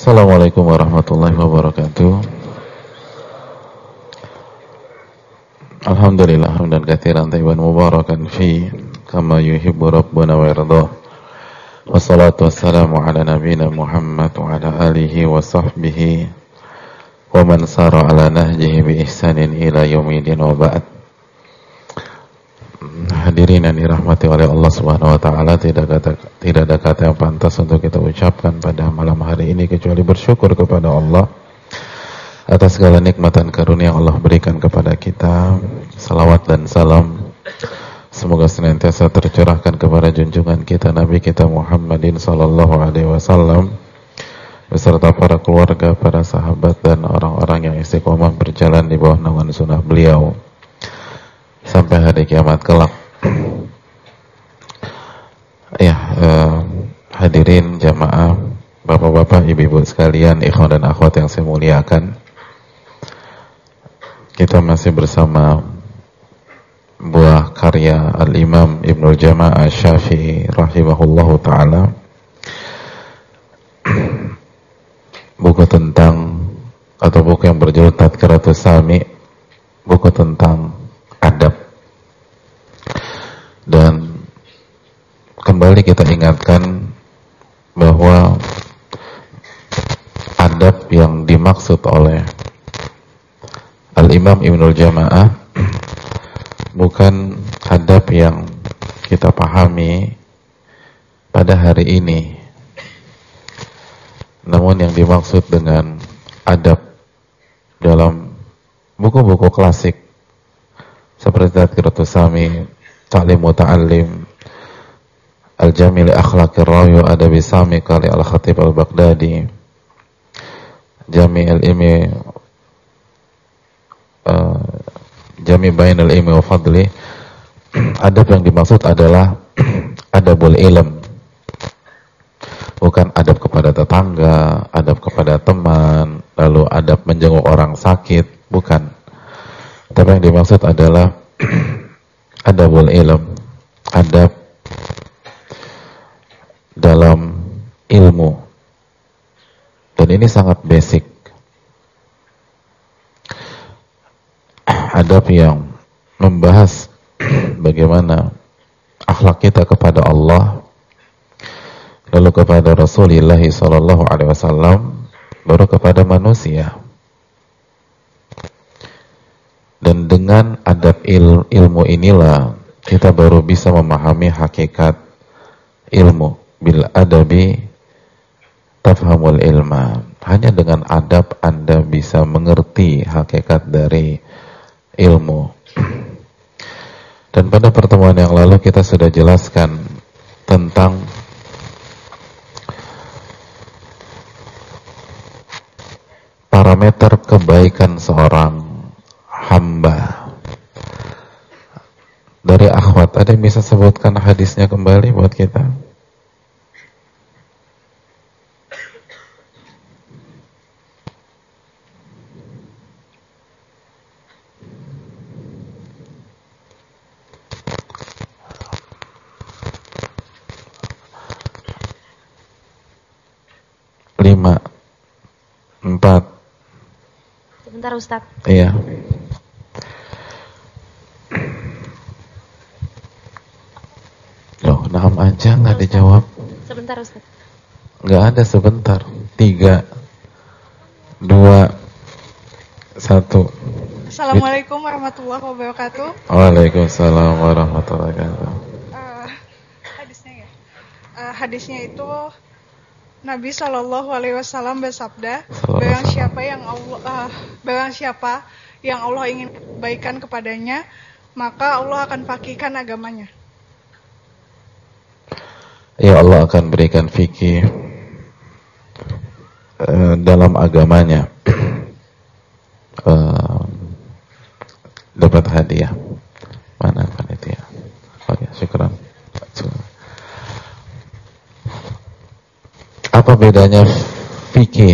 Assalamualaikum warahmatullahi wabarakatuh. Alhamdulillah hamdan katsiran tayyiban mubarakan fi kama yuhibbu rabbuna wa yardah. Wassalatu wassalamu ala nabiyyina Muhammad wa ala alihi wa sahbihi wa man sara ala nahjihi bi ihsanin ila yaumil wa ba'd. Hadirin yang dirahmati oleh Allah Subhanahu wa taala, tidak ada kata yang pantas untuk kita ucapkan pada malam hari ini kecuali bersyukur kepada Allah atas segala nikmat dan karunia yang Allah berikan kepada kita. Salawat dan salam semoga senantiasa tercurahkan kepada junjungan kita Nabi kita Muhammadin sallallahu alaihi wasallam beserta para keluarga, para sahabat dan orang-orang yang istiqomah berjalan di bawah naungan sunnah beliau sampai hari kiamat kelak. Ya, hadirin jamaah, bapak-bapak, ibu-ibu sekalian, ikhwan dan akhwat yang saya muliakan, kita masih bersama buah karya Al-Imam Ibnul Jama'ah Syafi'i rahimahullahu ta'ala, buku tentang atau buku yang berjudul Tadhkiratus Sami, buku tentang adab. Dan kembali kita ingatkan bahwa adab yang dimaksud oleh Al-Imam Ibnul Jama'ah bukan adab yang kita pahami pada hari ini, namun yang dimaksud dengan adab dalam buku-buku klasik seperti Tadhkiratus Sami, Ta'lim Muta'allim, Al-Jami' li Akhlaqir Rawi wa Adabi Sami kali Al-Khatib Al-Baghdadi, Jami' al-Ilmi Jami' Bainal Ilmi wa Fadli. Adab yang dimaksud adalah adabul ilm, bukan adab kepada tetangga, adab kepada teman, lalu adab menjenguk orang sakit, bukan. Tapi yang dimaksud adalah adabul ilm, adab dalam ilmu. Dan ini sangat basic. Adab yang membahas bagaimana akhlak kita kepada Allah, lalu kepada Rasulullah sallallahu alaihi wasallam, baru kepada manusia. Dan dengan adab ilmu inilah kita baru bisa memahami hakikat ilmu. Bil adabi tafhamul ilma. Hanya dengan adab Anda bisa mengerti hakikat dari ilmu. Dan pada pertemuan yang lalu kita sudah jelaskan tentang parameter kebaikan seorang hamba. Dari akhwat, ada yang bisa sebutkan hadisnya kembali buat kita? Lima, 4. Sebentar Ustaz. Iya. Loh, naam aja nggak dijawab. Sebentar Ustaz. Nggak ada sebentar. 3, 2, 1. Assalamualaikum warahmatullahi wabarakatuh. Waalaikumsalam warahmatullahi wabarakatuh. Hadisnya ya. Hadisnya itu Nabi Shallallahu Alaihi Wasallam bersabda, barang siapa yang Allah ingin kebaikan kepadanya, maka Allah akan fakihkan agamanya. Ya, Allah akan berikan fikih dalam agamanya. Dapat hadiah. Mana panitia? Oh ya, syukran. Apa bedanya fikih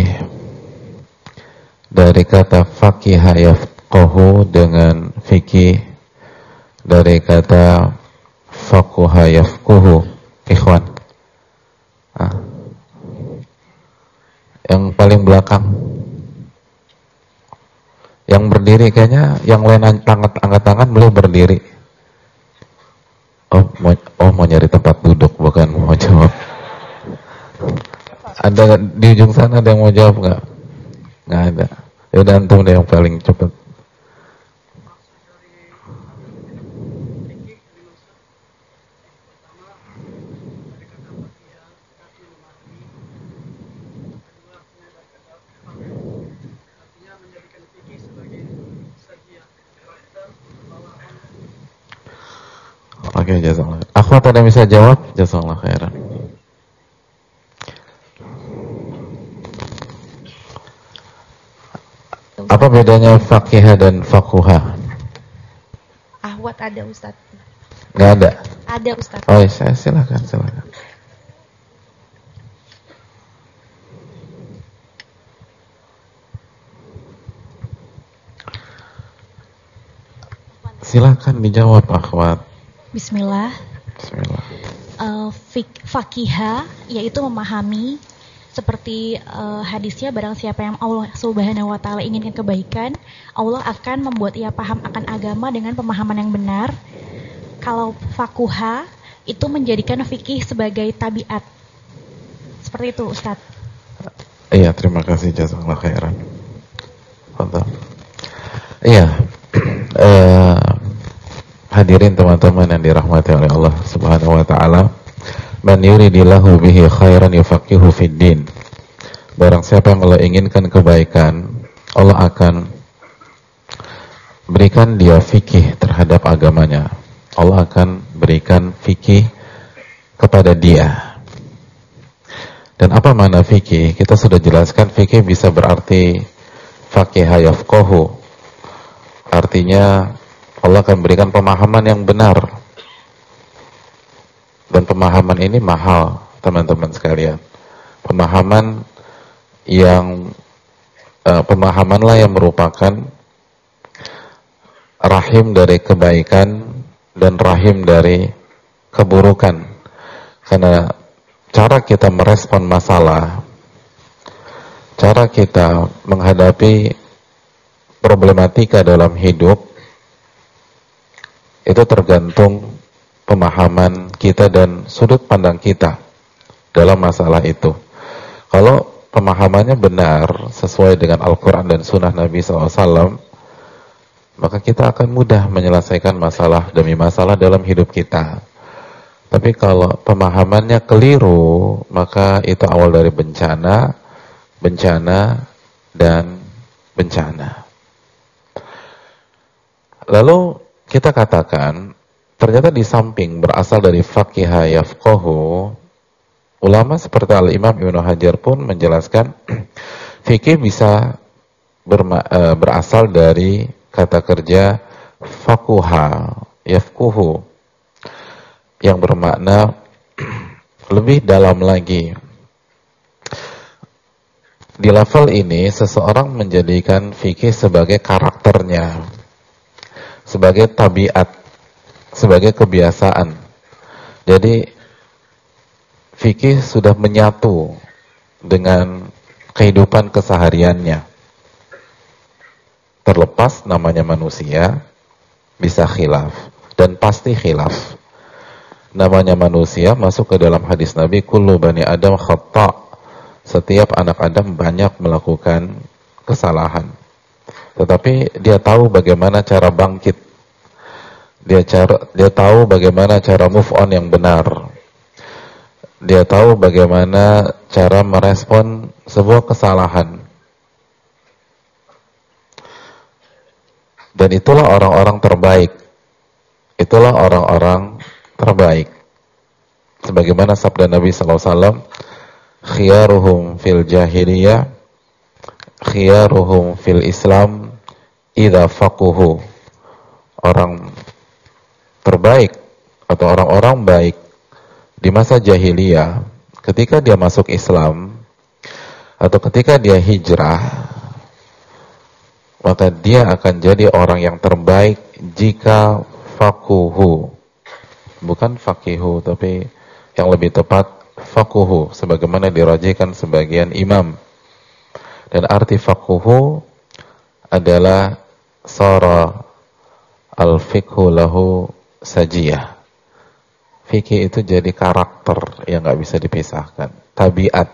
dari kata faqiha yafqahu dengan fikih dari kata faqaha yafqahu? Ikhwan. Yang paling belakang. Yang berdiri kayaknya, yang lain angkat tangan, beliau berdiri. Mau nyari tempat duduk, bukan mau jawab. Ada di ujung sana ada yang mau jawab nggak? Nggak ada. Ya udah, antum deh yang paling cepat. Oke, jazakallah. Akhwat ada yang bisa jawab? Jazakallah khairan. Apa bedanya faqihah dan faquhah? Ahwat ada Ustaz. Nggak ada? Ada Ustaz. Oh, saya silakan. Silakan dijawab, akhwat. Bismillah. Bismillah. Fakihah yaitu memahami, seperti hadisnya, barang siapa yang Allah Subhanahu wa taala inginkan kebaikan, Allah akan membuat ia paham akan agama dengan pemahaman yang benar. Kalau fakuha itu menjadikan fikih sebagai tabiat. Seperti itu, Ustaz. Iya, terima kasih, jazakallah khairan. Mantap. Iya. Hadirin teman-teman yang dirahmati oleh Allah Subhanahu wa taala, man yuridillahu bihi khairan yufaqihu fid din. Barang siapa yang Allah inginkan kebaikan, Allah akan berikan dia fikih terhadap agamanya. Allah akan berikan fikih kepada dia. Dan apa makna fikih? Kita sudah jelaskan, fikih bisa berarti faqiha yafqahu. Artinya Allah akan berikan pemahaman yang benar. Dan pemahaman ini mahal, teman-teman sekalian. Pemahaman yang pemahamanlah yang merupakan rahim dari kebaikan dan rahim dari keburukan. Karena cara kita merespon masalah, cara kita menghadapi problematika dalam hidup, itu tergantung pemahaman kita dan sudut pandang kita dalam masalah itu. Kalau pemahamannya benar sesuai dengan Al-Quran dan Sunnah Nabi SAW, maka kita akan mudah menyelesaikan masalah demi masalah dalam hidup kita. Tapi kalau pemahamannya keliru, maka itu awal dari bencana, dan bencana. Lalu kita katakan, ternyata di samping berasal dari faqiha yafqahu, ulama seperti Al-Imam Ibnu Hajar pun menjelaskan fikih bisa berasal dari kata kerja faquha yafquhu, yang bermakna lebih dalam lagi. Di level ini seseorang menjadikan fikih sebagai karakternya, sebagai tabiat, sebagai kebiasaan. Jadi fikih sudah menyatu dengan kehidupan kesehariannya. Terlepas namanya manusia, bisa khilaf, dan pasti khilaf. Namanya manusia masuk ke dalam hadis Nabi, kullu bani Adam khata'. Setiap anak Adam banyak melakukan kesalahan. Tetapi dia tahu bagaimana cara bangkit. Dia tahu bagaimana cara move on yang benar. Dia tahu bagaimana cara merespon sebuah kesalahan. Dan itulah orang-orang terbaik. Itulah orang-orang terbaik. Sebagaimana sabda Nabi SAW, khiyaruhum fil jahiliyah, khiyaruhum fil Islam, idza faquhu. Orang terbaik atau orang-orang baik di masa jahiliyah, ketika dia masuk Islam atau ketika dia hijrah, maka dia akan jadi orang yang terbaik jika faquhu. Bukan faqihu, tapi yang lebih tepat faquhu, sebagaimana dirajikan sebagian imam. Dan arti faquhu adalah sara al-fiqhu lahu sajiyah. Fikih itu jadi karakter yang gak bisa dipisahkan, tabiat.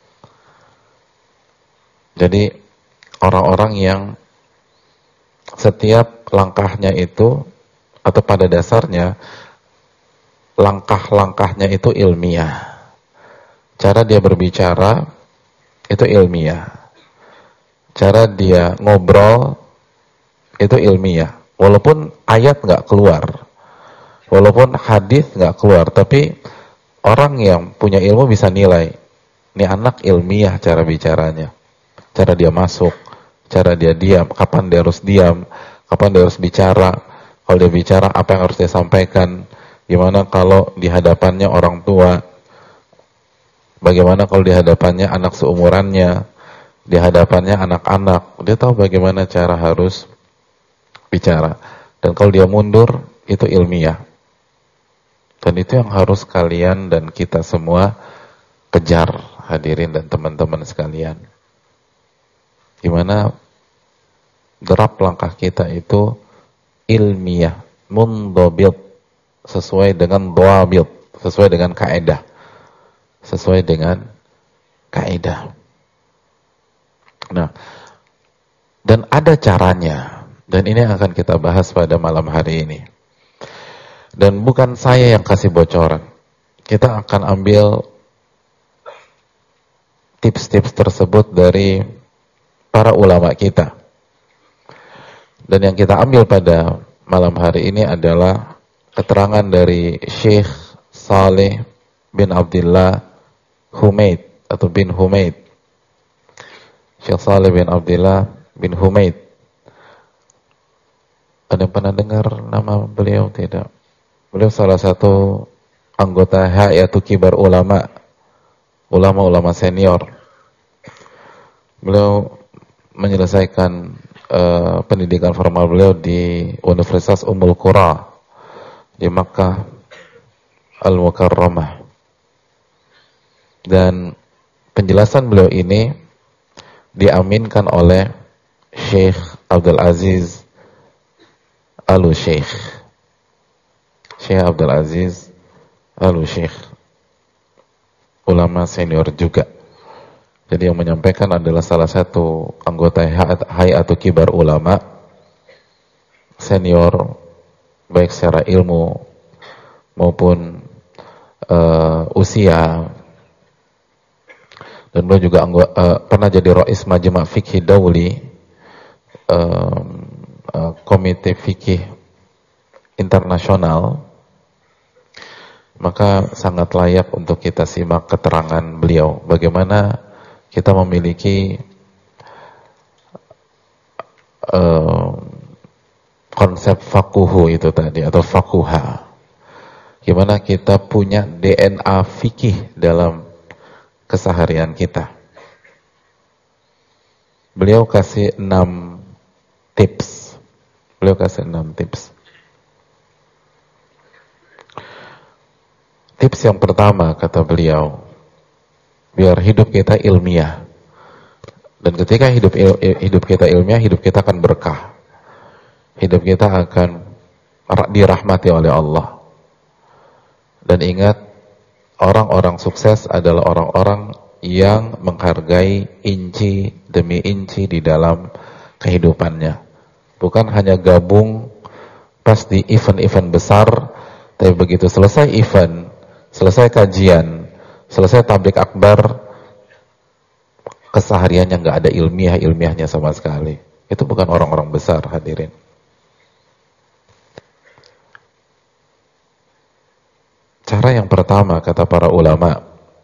Jadi orang-orang yang setiap langkahnya itu, atau pada dasarnya langkah-langkahnya itu ilmiah. Cara dia berbicara itu ilmiah. Cara dia ngobrol itu ilmiah. Walaupun ayat gak keluar, walaupun hadis nggak keluar, tapi orang yang punya ilmu bisa nilai, ini anak ilmiah cara bicaranya, cara dia masuk, cara dia diam, kapan dia harus diam, kapan dia harus bicara, kalau dia bicara apa yang harus dia sampaikan, gimana kalau di hadapannya orang tua, bagaimana kalau di hadapannya anak seumurannya, di hadapannya anak-anak, dia tahu bagaimana cara harus bicara. Dan kalau dia mundur, itu ilmiah. Dan itu yang harus kalian dan kita semua kejar, hadirin dan teman-teman sekalian. Gimana derap langkah kita itu ilmiah, mundhabit, sesuai dengan dhabit, sesuai dengan kaidah. Sesuai dengan kaidah. Nah, dan ada caranya, dan ini akan kita bahas pada malam hari ini. Dan bukan saya yang kasih bocoran. Kita akan ambil tips-tips tersebut dari para ulama kita. Dan yang kita ambil pada malam hari ini adalah keterangan dari Syekh Saleh bin Abdullah Humaid atau bin Humaid. Syekh Saleh bin Abdullah bin Humaid. Ada yang pernah dengar nama beliau? Tidak. Beliau salah satu anggota Hayatul Kibar ulama senior. Beliau menyelesaikan pendidikan formal beliau di Universitas Ummul Qura di Makkah Al-Mukarramah. Dan penjelasan beliau ini diaminkan oleh Syekh Abdul Aziz Al-Syekh. Syekh Abdul Aziz Al-Syekh, ulama senior juga. Jadi yang menyampaikan adalah salah satu anggota Hayatul Kibar ulama senior, baik secara ilmu maupun usia. Dan beliau juga pernah jadi Rais Majma' Fikih Dauli, Komite Fikih Internasional. Maka sangat layak untuk kita simak keterangan beliau, bagaimana kita memiliki konsep faquhu itu tadi, atau faquha. Gimana kita punya DNA fikih dalam keseharian kita. Beliau kasih 6 tips. Beliau kasih 6 tips. Tips yang pertama, kata beliau, biar hidup kita ilmiah. Dan ketika hidup kita ilmiah, hidup kita akan berkah. Hidup kita akan dirahmati oleh Allah. Dan ingat, orang-orang sukses adalah orang-orang yang menghargai inci demi inci di dalam kehidupannya. Bukan hanya gabung pas di event-event besar, tapi begitu selesai event, selesai kajian, selesai tablik akbar, kesehariannya nggak ada ilmiahnya sama sekali. Itu bukan orang-orang besar, hadirin. Cara yang pertama, kata para ulama,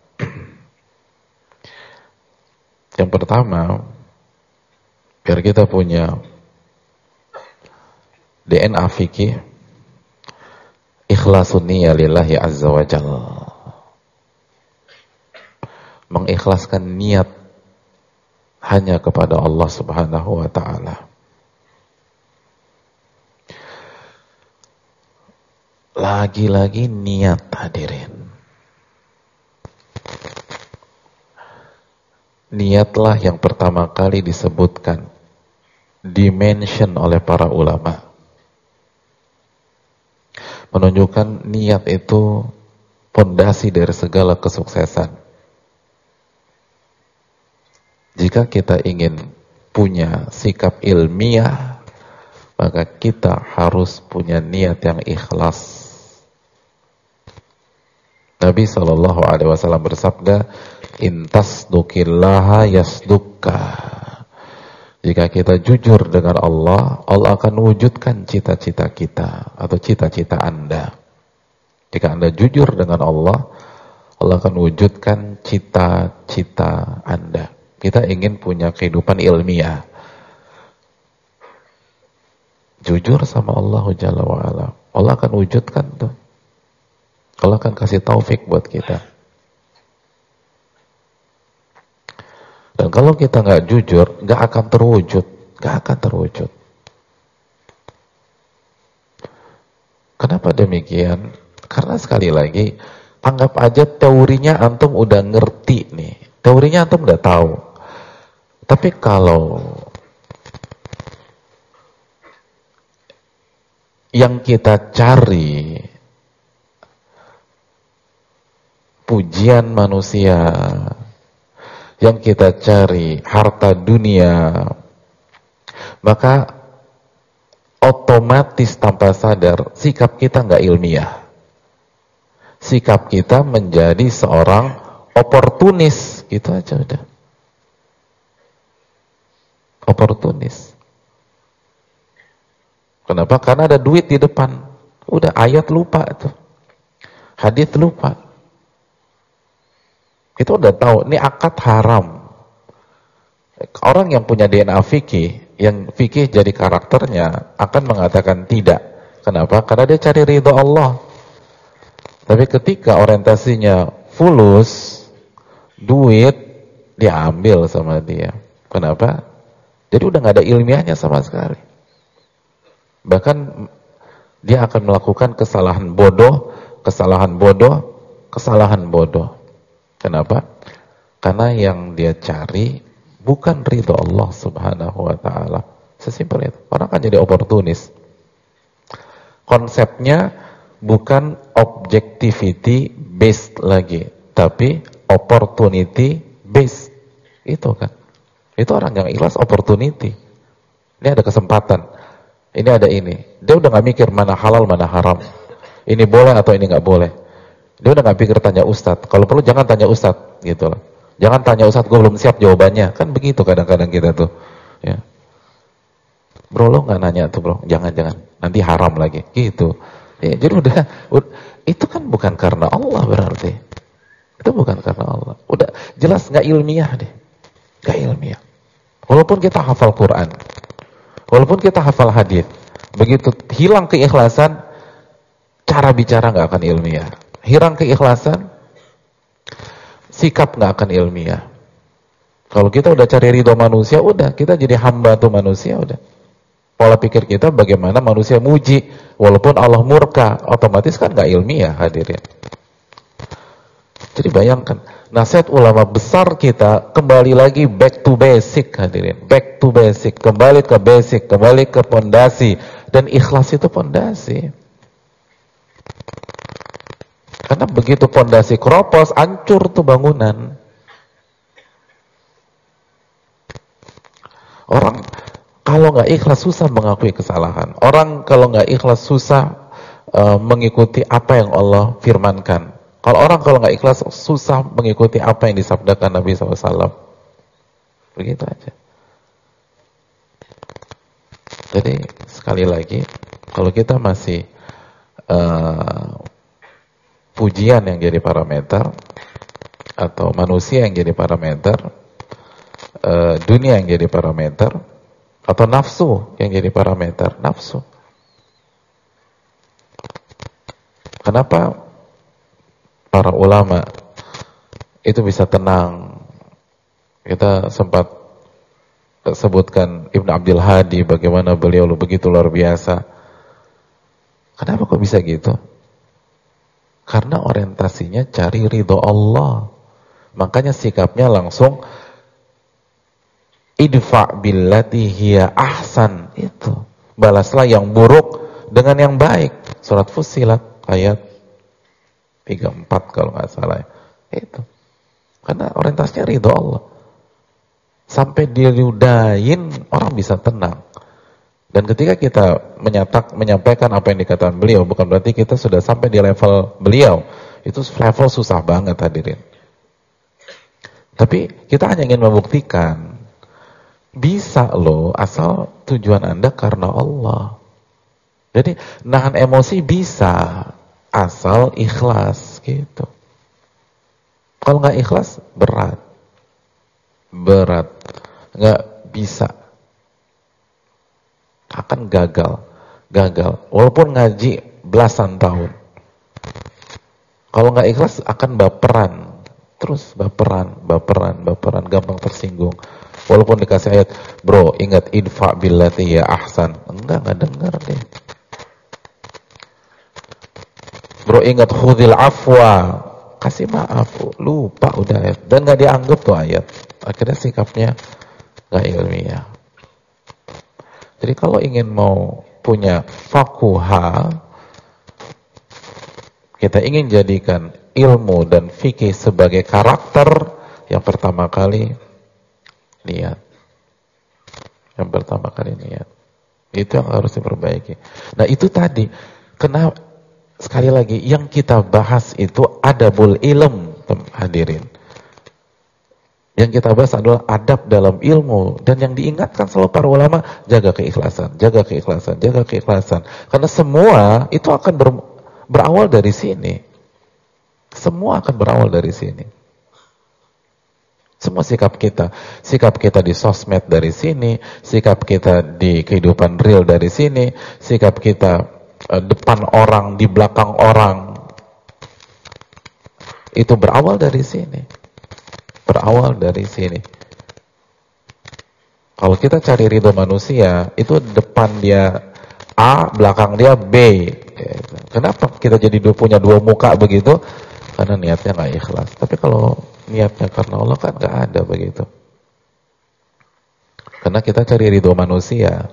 yang pertama, biar kita punya DNA fikih, ikhlasun niyya lillahi azza wa jalla. Mengikhlaskan niat hanya kepada Allah Subhanahu wa ta'ala. Lagi-lagi niat, hadirin. niatlah yang pertama kali disebutkan, dimention oleh para ulama, menunjukkan niat itu pondasi dari segala kesuksesan. Jika kita ingin punya sikap ilmiah, maka kita harus punya niat yang ikhlas. Nabi SAW bersabda, "Intasdukillaha yasdukka." Jika kita jujur dengan Allah, Allah akan wujudkan cita-cita kita atau cita-cita Anda. Jika Anda jujur dengan Allah, Allah akan wujudkan cita-cita Anda. Kita ingin punya kehidupan ilmiah, jujur sama Allah Jalla wa'ala, Allah akan wujudkan tuh. Allah akan kasih taufik buat kita. Dan kalau kita nggak jujur, nggak akan terwujud. Kenapa demikian? Karena sekali lagi, anggap aja teorinya antum udah ngerti nih, teorinya antum udah tahu. Tapi kalau yang kita cari pujian manusia, yang kita cari harta dunia, maka otomatis tanpa sadar sikap kita nggak ilmiah. Sikap kita menjadi seorang oportunis, gitu aja udah. Oportunis. Kenapa? Karena ada duit di depan. Udah ayat lupa tuh. Hadits lupa. Itu udah tahu, ini akad haram. Orang yang punya DNA fikih, yang fikih jadi karakternya, akan mengatakan tidak. Kenapa? Karena dia cari ridho Allah. Tapi ketika orientasinya fulus, duit, diambil sama dia. Kenapa? Jadi udah gak ada ilmiahnya sama sekali. Bahkan dia akan melakukan kesalahan bodoh. Kenapa? Karena yang dia cari bukan ridho Allah Subhanahu wa ta'ala. Sesimpel itu. Orang kan jadi oportunis. Konsepnya bukan objectivity based lagi, tapi opportunity based. Itu kan. Itu orang yang ikhlas opportunity. Ini ada kesempatan. Ini ada ini. Dia udah gak mikir mana halal, mana haram. Ini boleh atau ini gak boleh. Dia udah gak pikir tanya ustadz. Kalau perlu jangan tanya ustadz, gitu loh. Jangan tanya ustadz, gue belum siap jawabannya. Kan begitu kadang-kadang kita tuh. Ya. Bro, lo gak nanya tuh bro. Jangan. Nanti haram lagi. Gitu. Ya, jadi udah, itu kan bukan karena Allah berarti. Itu bukan karena Allah. Udah jelas gak ilmiah deh. Gak ilmiah. Walaupun kita hafal Quran, walaupun kita hafal hadis, begitu hilang keikhlasan, cara bicara gak akan ilmiah. Hilang keikhlasan, sikap gak akan ilmiah. Kalau kita udah cari ridho manusia, udah kita jadi hamba tuh manusia, udah. Pola pikir kita bagaimana manusia muji, walaupun Allah murka, otomatis kan gak ilmiah hadirin. Jadi bayangkan, nasihat ulama besar kita kembali lagi back to basic hadirin. Back to basic, kembali ke basic, kembali ke pondasi. Dan ikhlas itu pondasi. Karena begitu pondasi keropos, hancur tuh bangunan. Orang kalau nggak ikhlas susah mengakui kesalahan. Orang kalau nggak ikhlas susah mengikuti apa yang Allah firmankan. Kalau nggak ikhlas susah mengikuti apa yang disabdakan Nabi SAW. Begitu aja. Jadi sekali lagi, kalau kita masih pujian yang jadi parameter, atau manusia yang jadi parameter, dunia yang jadi parameter, atau nafsu yang jadi parameter, nafsu. Kenapa para ulama itu bisa tenang? Kita sempat sebutkan Ibn Abdul Hadi, bagaimana beliau begitu luar biasa. Kenapa kok bisa gitu? Karena orientasinya cari ridho Allah. Makanya sikapnya langsung idfa billati hiya ahsan, itu balaslah yang buruk dengan yang baik. Surat Fussilat ayat 34 kalau nggak salah ya. Itu karena orientasinya ridho Allah. Sampai diludahin orang bisa tenang. Dan ketika kita menyampaikan apa yang dikatakan beliau, bukan berarti kita sudah sampai di level beliau. Itu level susah banget hadirin. Tapi kita hanya ingin membuktikan bisa loh, asal tujuan Anda karena Allah. Jadi nahan emosi bisa, asal ikhlas gitu. Kalau nggak ikhlas berat, nggak bisa, akan gagal. Walaupun ngaji belasan tahun, kalau nggak ikhlas akan baperan, terus baperan, gampang tersinggung. Walaupun dikasih ayat, bro ingat idfa billati ya ahsan, enggak dengar deh. Bro ingat khudhil afwa, kasih maaf, lupa udah ayat, dan nggak dianggap tuh ayat. Akhirnya sikapnya nggak ilmiah. Jadi kalau ingin mau punya fakuha, kita ingin jadikan ilmu dan fikih sebagai karakter, yang pertama kali niat. Yang pertama kali niat. Itu yang harus diperbaiki. Nah itu tadi, kenapa sekali lagi yang kita bahas itu adabul ilm, hadirin. Yang kita bahas adalah adab dalam ilmu, dan yang diingatkan selalu para ulama, jaga keikhlasan. Karena semua itu akan berawal dari sini. Semua akan berawal dari sini. Semua sikap kita di sosmed dari sini, sikap kita di kehidupan real dari sini, sikap kita depan orang, di belakang orang, itu berawal dari sini. Kalau kita cari ridho manusia, itu depan dia A, belakang dia B. Kenapa kita jadi punya dua muka begitu? Karena niatnya nggak ikhlas. Tapi kalau niatnya karena Allah kan nggak ada begitu. Karena kita cari ridho manusia.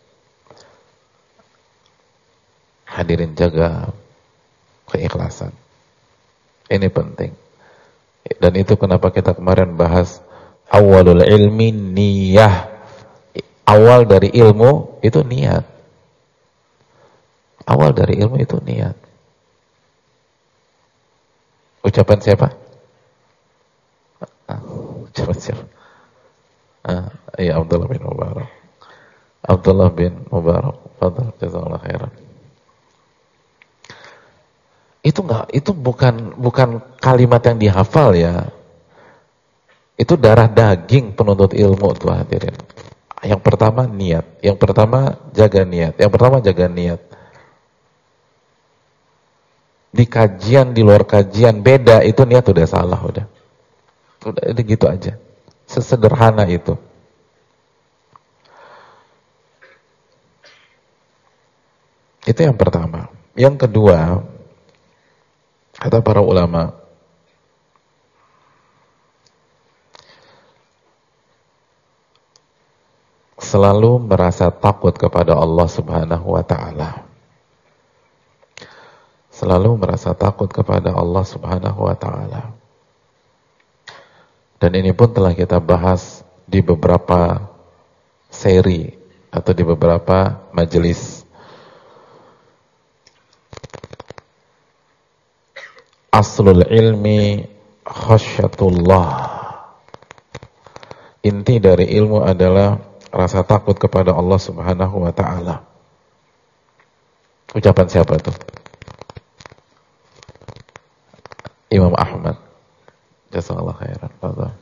Hadirin, jaga keikhlasan. Ini penting. Dan itu kenapa kita kemarin bahas awalul ilmi niyah. Awal dari ilmu itu niat. Awal dari ilmu itu niat. Ucapan siapa? Ucapan siapa? Iya, Abdullah bin Mubarak. Fadhal, jazakallahu khairan. Itu bukan kalimat yang dihafal ya. Itu darah daging penuntut ilmu tuh hadirin. Yang pertama niat, yang pertama jaga niat. Di kajian, di luar kajian beda, itu niat udah salah udah gitu aja. Sesederhana itu. Itu yang pertama. Yang kedua, kata para ulama, selalu merasa takut kepada Allah Subhanahu wa ta'ala. Selalu merasa takut kepada Allah Subhanahu wa ta'ala. Dan ini pun telah kita bahas di beberapa seri atau di beberapa majelis. Aslul ilmi khasyatullah. Inti dari ilmu adalah rasa takut kepada Allah Subhanahu wa ta'ala. Ucapan siapa tuh? Imam Ahmad. Jazakallahu khairan. Fadhal.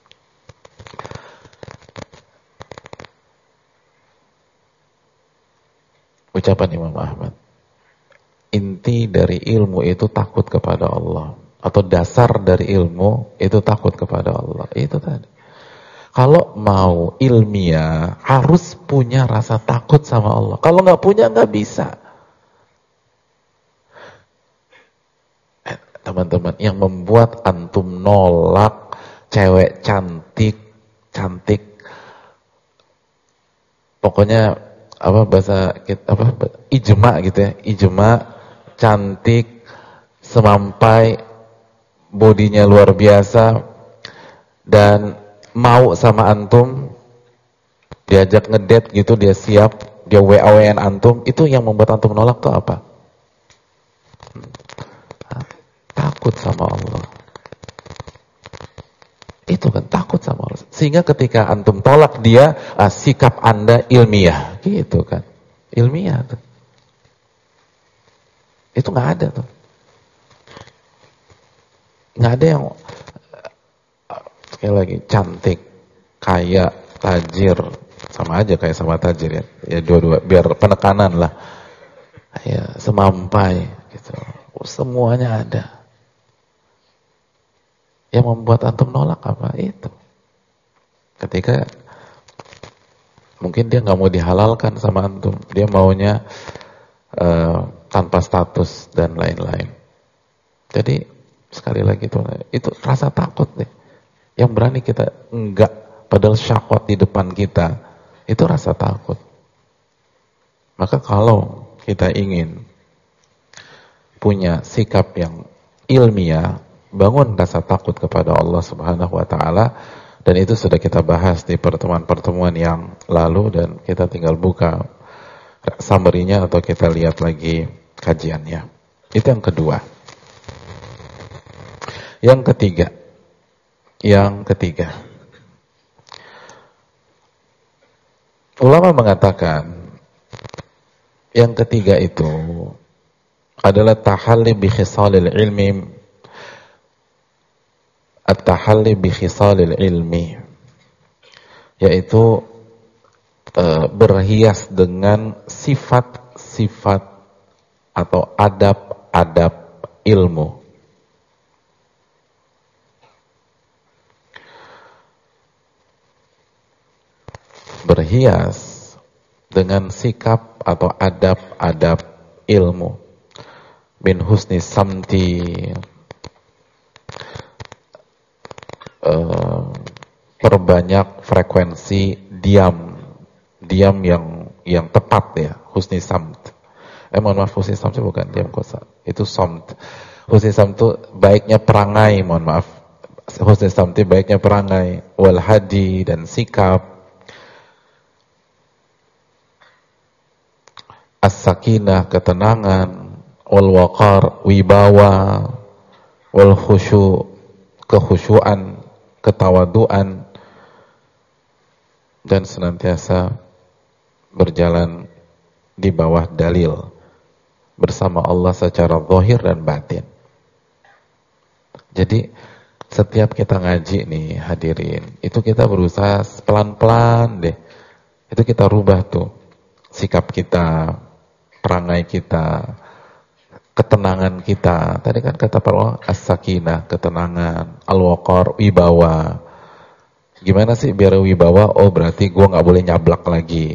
Ucapan Imam Ahmad. Inti dari ilmu itu takut kepada Allah. Atau dasar dari ilmu itu takut kepada Allah. Itu tadi. Kalau mau ilmiah harus punya rasa takut sama Allah. Kalau nggak punya nggak bisa. Teman-teman, yang membuat antum nolak cewek cantik pokoknya ijma gitu ya, ijma, cantik, semampai, bodinya luar biasa, dan mau sama antum, diajak ngedate gitu, dia siap, dia WA-WA-an antum, itu yang membuat antum nolak tuh apa? Takut sama Allah. Itu kan takut sama Allah. Sehingga ketika antum tolak dia, sikap anda ilmiah, gitu kan? Ilmiah tuh. Itu nggak ada tuh. Nggak ada yang sekali lagi cantik, kaya, tajir, sama aja kayak sama tajir ya. Ya dua-dua biar penekanan lah. Ya, semampai gitu. Semuanya ada. Yang membuat antum nolak apa? Itu. Ketika mungkin dia nggak mau dihalalkan sama antum, dia maunya tanpa status dan lain-lain. Jadi sekali lagi itu rasa takut deh. Yang berani kita enggak, padahal syahwat di depan kita, itu rasa takut. Maka kalau kita ingin punya sikap yang ilmiah, bangun rasa takut kepada Allah Subhanahu wa taala, dan itu sudah kita bahas di pertemuan-pertemuan yang lalu, dan kita tinggal buka summary-nya atau kita lihat lagi kajiannya. Itu yang kedua. Yang ketiga. Ulama mengatakan yang ketiga itu adalah tahalli bi khisalil ilmi, at-tahalli bi khisalil ilmi, yaitu berhias dengan sifat-sifat atau adab-adab ilmu. Berhias dengan sikap atau adab-adab ilmu. Min husni samti, perbanyak frekuensi diam yang tepat ya, husni samt. Mohon maaf, husni samt itu bukan diam kosa, itu samt. Husni samt itu baiknya perangai, mohon maaf. Husni samt itu baiknya perangai, wal hadi, dan sikap, as-sakinah, ketenangan, wal waqar, wibawa, wal khusyu, kekhusyuan, ketawaduan, dan senantiasa berjalan di bawah dalil bersama Allah secara zahir dan batin. Jadi setiap kita ngaji nih hadirin, itu kita berusaha pelan-pelan deh, itu kita rubah tuh sikap kita, perangai kita, ketenangan kita. Tadi kan kata para ulama, as-sakinah, ketenangan, al-waqar, wibawa. Gimana sih biar wibawa? Oh berarti gue gak boleh nyablak lagi,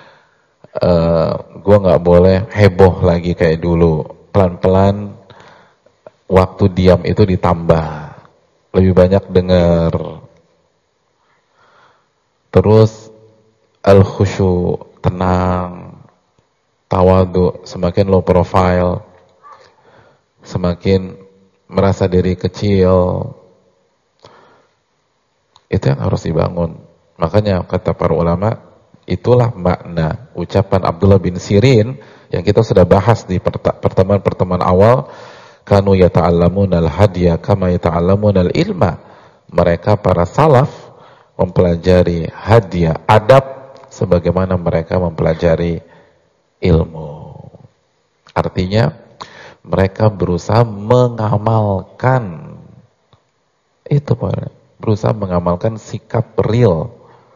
gue gak boleh heboh lagi kayak dulu. Pelan-pelan waktu diam itu ditambah, lebih banyak dengar. Terus al-khusyu, tenang, tawadu, semakin low profile, semakin merasa diri kecil. Itu yang harus dibangun. Makanya kata para ulama, itulah makna ucapan Abdullah bin Sirin yang kita sudah bahas di pertemuan-pertemuan awal, kanu yata'allamuna al-hadiya kama yata'allamuna al-ilma. Mereka para salaf mempelajari hadiah, adab, sebagaimana mereka mempelajari ilmu. Artinya mereka berusaha mengamalkan itu, berusaha mengamalkan sikap real.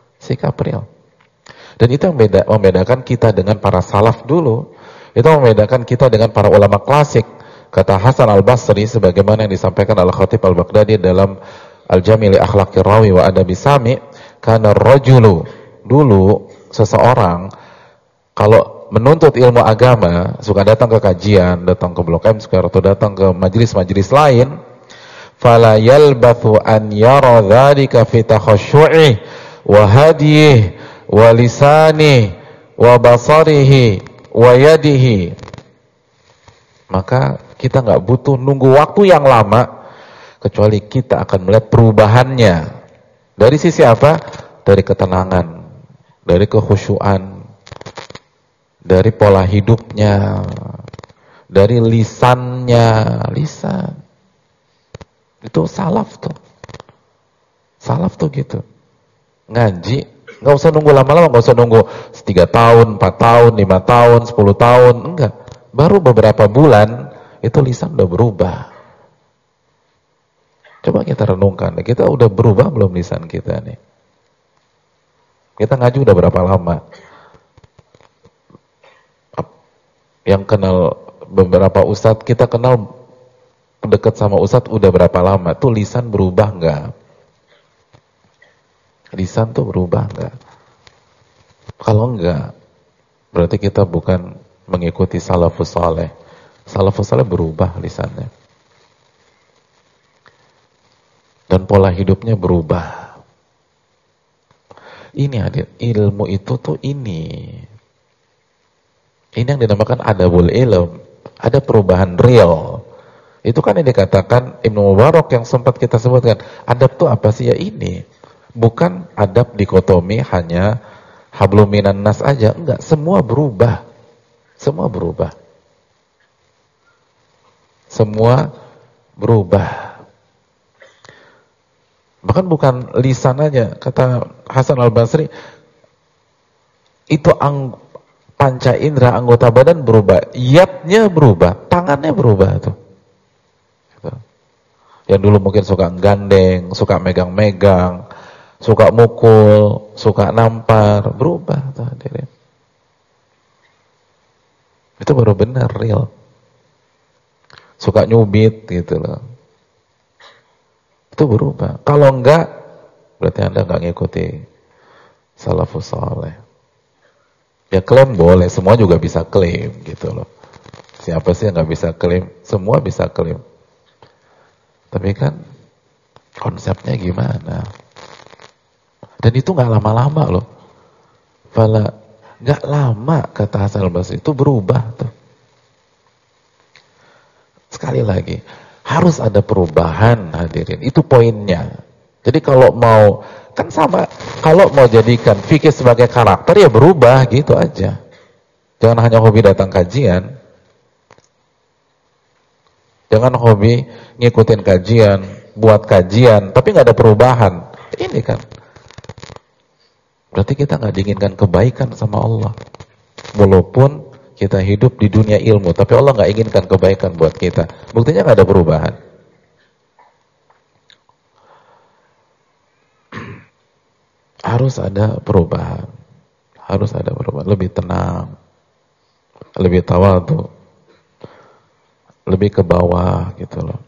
Dan itu yang membedakan kita dengan para salaf dulu. Itu membedakan kita dengan para ulama klasik. Kata Hasan al-Basri, sebagaimana yang disampaikan Al-Khatib al-Baghdadi dalam Al-Jami' li Akhlaqir Rawi wa Adabi Sami, kana rajulu, dulu seseorang kalau menuntut ilmu agama, suka datang ke kajian, datang ke Blok M Square, atau datang ke majelis-majelis lain, fala yalbathu an yara dzalika fi takhasyu'i wa hadyihi wa lisanihi wa basarihi wa yadihi. Maka kita nggak butuh nunggu waktu yang lama, kecuali kita akan melihat perubahannya. Dari sisi apa? Dari ketenangan, dari kekhusyuan, dari pola hidupnya, dari lisannya. Lisan itu salaf tuh. Salaf tuh gitu. Ngaji, nggak usah nunggu lama-lama, nggak usah nunggu 3 tahun, 4 tahun, 5 tahun, 10 tahun, enggak. Baru beberapa bulan itu lisan udah berubah. Coba kita renungkan, kita udah berubah belum lisan kita nih? Kita ngaji udah berapa lama? Yang kenal beberapa ustadz, kita kenal dekat sama ustadz udah berapa lama? Tuh lisan berubah nggak? Lisan tuh berubah nggak? Kalau enggak, berarti kita bukan mengikuti salafus saleh. Salafus saleh berubah lisannya. Dan pola hidupnya berubah. Ini hadir, ilmu itu tuh ini. Ini yang dinamakan adabul ilm. Ada perubahan real. Itu kan yang dikatakan Ibnu Mubarak yang sempat kita sebutkan. Adab tuh apa sih? Ya ini. Bukan adab dikotomi hanya hablum minan nas aja. Enggak, semua berubah. Semua berubah. Semua berubah. Bahkan bukan lisan aja. Kata Hasan al-Basri, itu panca indera anggota badan berubah. Yadnya berubah. Tangannya berubah tuh. Gitu. Yang dulu mungkin suka gandeng, suka megang-megang, suka mukul, suka nampar, berubah tuh hadirin. Itu baru benar real. Suka nyubit gitu loh. Itu berubah. Kalau enggak, berarti Anda enggak ngikuti salafus saleh. Ya klaim boleh, semua juga bisa klaim gitu loh. Siapa sih yang enggak bisa klaim? Semua bisa klaim. Tapi kan konsepnya gimana? Dan itu enggak lama-lama loh. Enggak lama, kata Hasan al-Basri, itu berubah tuh. Sekali lagi, harus ada perubahan hadirin. Itu poinnya. Jadi kalau mau, kan sama, kalau mau jadikan fikih sebagai karakter ya berubah gitu aja. Jangan hanya hobi datang kajian. Jangan hobi ngikutin kajian, buat kajian, tapi nggak ada perubahan. Ini kan. Berarti kita nggak diinginkan kebaikan sama Allah. Walaupun kita hidup di dunia ilmu, tapi Allah nggak inginkan kebaikan buat kita. Buktinya nggak ada perubahan. Harus ada perubahan. Harus ada perubahan. Lebih tenang, lebih tawadhu, lebih ke bawah gitu loh.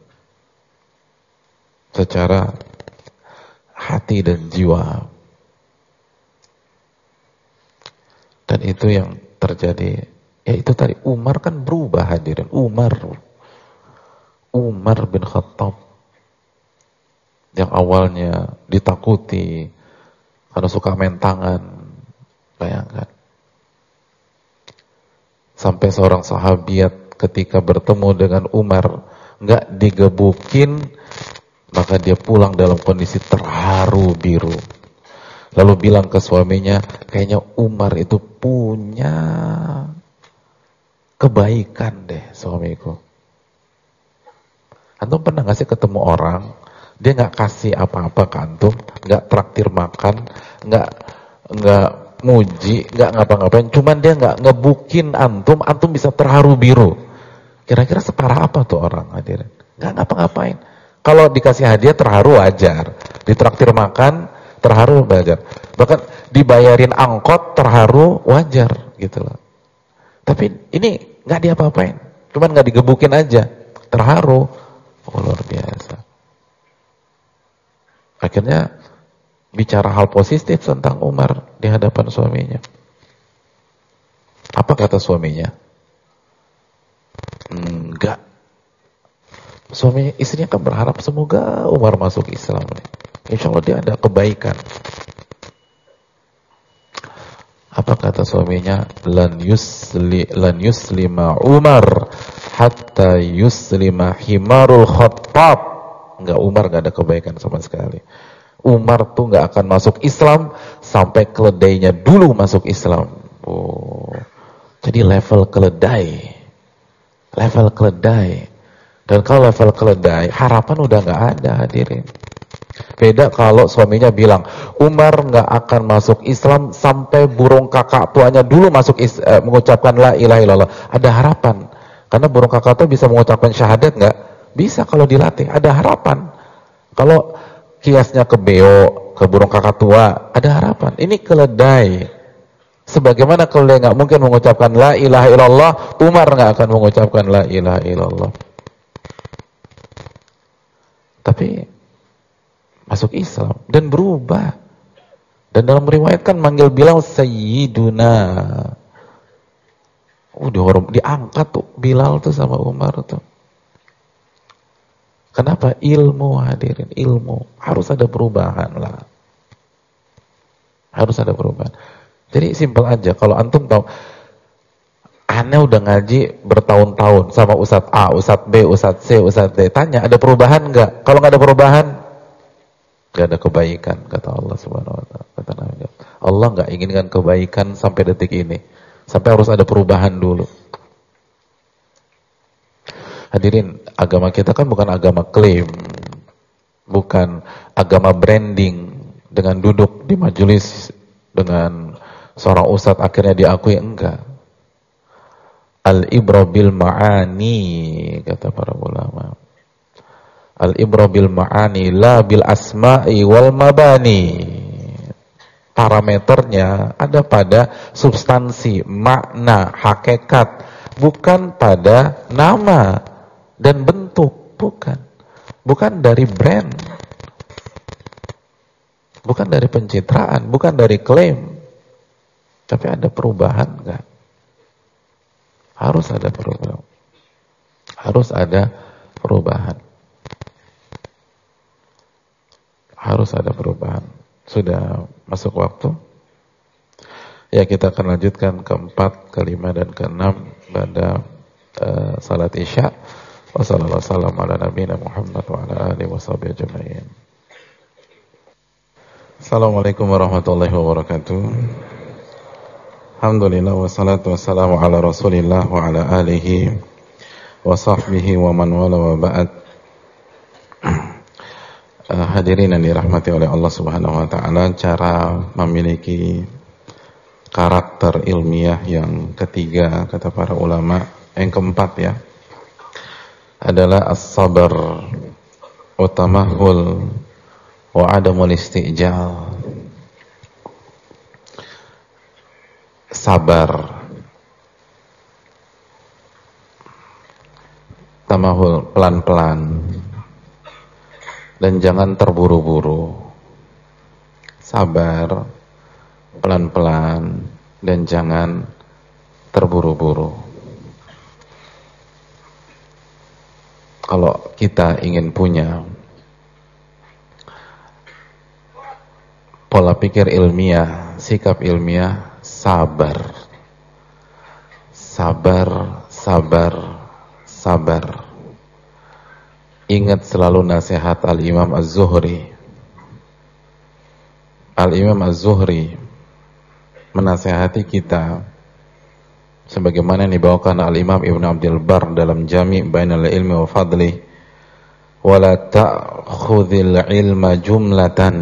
Secara hati dan jiwa. Dan itu yang terjadi. Ya itu tadi, Umar kan berubah hadirin. Umar bin Khattab yang awalnya ditakuti karena suka main tangan. Bayangkan. Sampai seorang sahabiat ketika bertemu dengan Umar nggak digebukin, maka dia pulang dalam kondisi terharu biru. Lalu bilang ke suaminya, kayaknya Umar itu punya kebaikan deh suamiku. Antum pernah gak sih ketemu orang, dia gak kasih apa-apa ke antum, gak traktir makan, gak muji, gak ngapa-ngapain, cuman dia gak ngebukin antum bisa terharu biru. Kira-kira separah apa tuh orang hadirin? Gak ngapa-ngapain. Kalau dikasih hadiah terharu wajar, ditraktir makan terharu wajar, bahkan dibayarin angkot terharu wajar gitu loh. Tapi ini nggak diapa-apain, cuman nggak digebukin aja, terharu. Oh, luar biasa. Akhirnya bicara hal positif tentang Umar di hadapan suaminya. Apa kata suaminya? Enggak. Suaminya, istrinya kan berharap semoga Umar masuk Islam nih. Insya Allah dia ada kebaikan. Apa kata kata suaminya, lan yuslima Umar hatta yuslima himarul Khattab. Enggak, Umar enggak ada kebaikan sama sekali. Umar tuh enggak akan masuk Islam sampai keledainya dulu masuk Islam. Oh. Jadi level keledai. Level keledai. Dan kalau level keledai, harapan udah enggak ada, hadirin. Beda kalau suaminya bilang, Umar nggak akan masuk Islam sampai burung kakak tuanya dulu mengucapkan la ilaha illallah. Ada harapan. Karena burung kakak tua bisa mengucapkan syahadat nggak? Bisa kalau dilatih. Ada harapan. Kalau kiasnya ke beo, ke burung kakak tua, ada harapan. Ini keledai. Sebagaimana keledai nggak mungkin mengucapkan la ilaha illallah, Umar nggak akan mengucapkan la ilaha illallah. Tapi masuk Islam dan berubah. Dan dalam riwayat kan manggil Bilal Sayyiduna. Diangkat tuh Bilal tuh sama Umar tuh. Kenapa? Ilmu, hadirin, ilmu. Harus ada perubahan lah. Harus ada perubahan. Jadi simpel aja, kalau antum tahu, Anda udah ngaji bertahun-tahun sama Ustadz A, Ustadz B, Ustadz C, Ustadz D, tanya ada perubahan nggak? Kalau nggak ada perubahan, gak ada kebaikan, kata Allah Subhanahu wa taala. Kata Nabi, Allah enggak inginkan kebaikan sampai detik ini. Sampai harus ada perubahan dulu. Hadirin, agama kita kan bukan agama klaim. Bukan agama branding dengan duduk di majelis dengan seorang ustadz akhirnya diakui, enggak. Al-ibra bil ma'ani, kata para ulama. Al-ibra bil ma'ani la bil asma'i wal mabani. Parameternya ada pada substansi, makna, hakikat, bukan pada nama dan bentuk, bukan. Bukan dari brand. Bukan dari pencitraan, bukan dari klaim. Tapi ada perubahan enggak? Harus ada perubahan. Harus ada perubahan. Harus ada perubahan. Sudah masuk waktu. Ya, kita akan lanjutkan keempat, kelima, dan keenam pada salat isya. Wassalamualaikum warahmatullahi wabarakatuh. Assalamualaikum warahmatullahi wabarakatuh. Alhamdulillah wassalatu wassalamu ala Rasulillah wa ala alihi wa sahbihi wa man wala wa ba'd. Hadirin yang dirahmati oleh Allah Subhanahu wa taala, cara memiliki karakter ilmiah yang ketiga kata para ulama, yang keempat ya, adalah as-sabar wa tamahul wa adamul istijal. Sabar, tamahul, pelan-pelan, dan jangan terburu-buru. Sabar, pelan-pelan, dan jangan terburu-buru. Kalau kita ingin punya pola pikir ilmiah, sikap ilmiah, sabar. Sabar, sabar, sabar. Ingat selalu nasihat Al-Imam Az-Zuhri. Al-Imam Az-Zuhri menasihati kita sebagaimana yang dibawakan Al-Imam Ibn Abdul Bar dalam Jami' Bainal Ilmi wa Fadli. Wala ta'khudhil ilma jumlatan.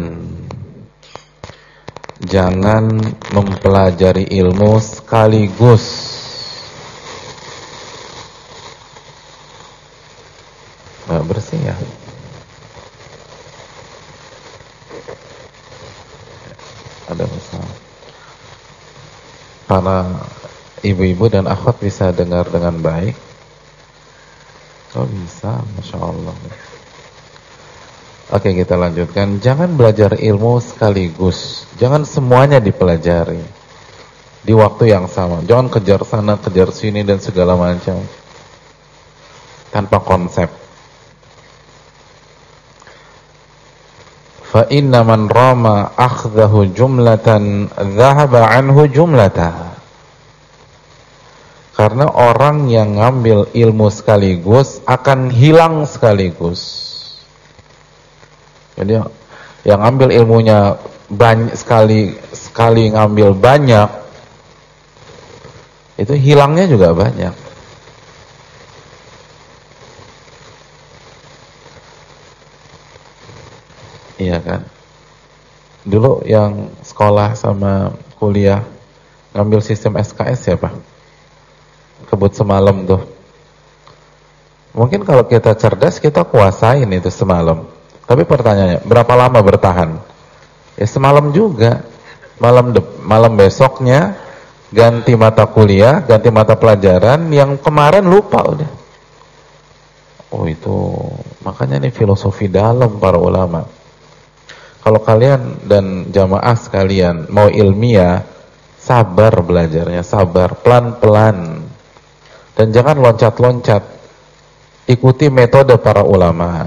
Jangan mempelajari ilmu sekaligus. Nggak bersih ya? Ada masalah. Para ibu-ibu dan akhwat bisa dengar dengan baik? Oh bisa, Masya Allah. Oke, kita lanjutkan. Jangan belajar ilmu sekaligus. Jangan semuanya dipelajari di waktu yang sama. Jangan kejar sana, kejar sini dan segala macam tanpa konsep. Fa inna man rama akhdahu jumlatan dhahaba anhu jumlata. Karena orang yang ngambil ilmu sekaligus akan hilang sekaligus. Jadi yang ngambil ilmunya banyak sekali ngambil banyak, itu hilangnya juga banyak. Iya kan? Dulu yang sekolah sama kuliah ngambil sistem SKS siapa? Kebut semalam tuh. Mungkin kalau kita cerdas kita kuasain itu semalam. Tapi pertanyaannya, berapa lama bertahan? Ya semalam juga. Malam besoknya ganti mata kuliah, ganti mata pelajaran, yang kemarin lupa udah. Oh itu, makanya ini filosofi dalam para ulama. Kalau kalian dan jamaah sekalian mau ilmiah, sabar belajarnya, sabar, pelan-pelan. Dan jangan loncat-loncat. Ikuti metode para ulama.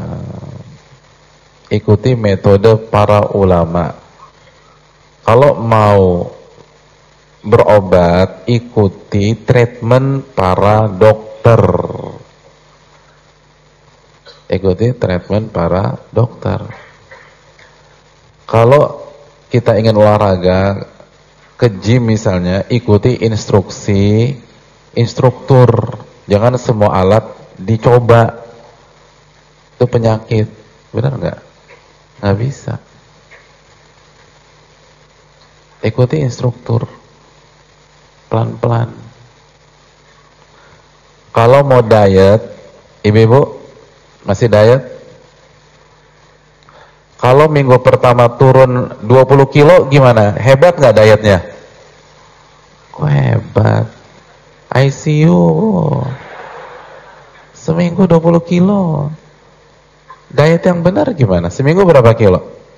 Ikuti metode para ulama. Kalau mau berobat, ikuti treatment para dokter. Ikuti treatment para dokter. Kalau kita ingin olahraga, ke gym misalnya, ikuti instruksi instruktur. Jangan semua alat dicoba. Itu penyakit. Benar nggak? Nggak bisa. Ikuti instruktur. Pelan-pelan. Kalau mau diet, ibu-ibu masih diet? Kalau minggu pertama turun 20 kilo gimana? Hebat nggak dietnya? Kok hebat? ICU. Seminggu 20 kilo. Diet yang benar gimana? Seminggu berapa kilo?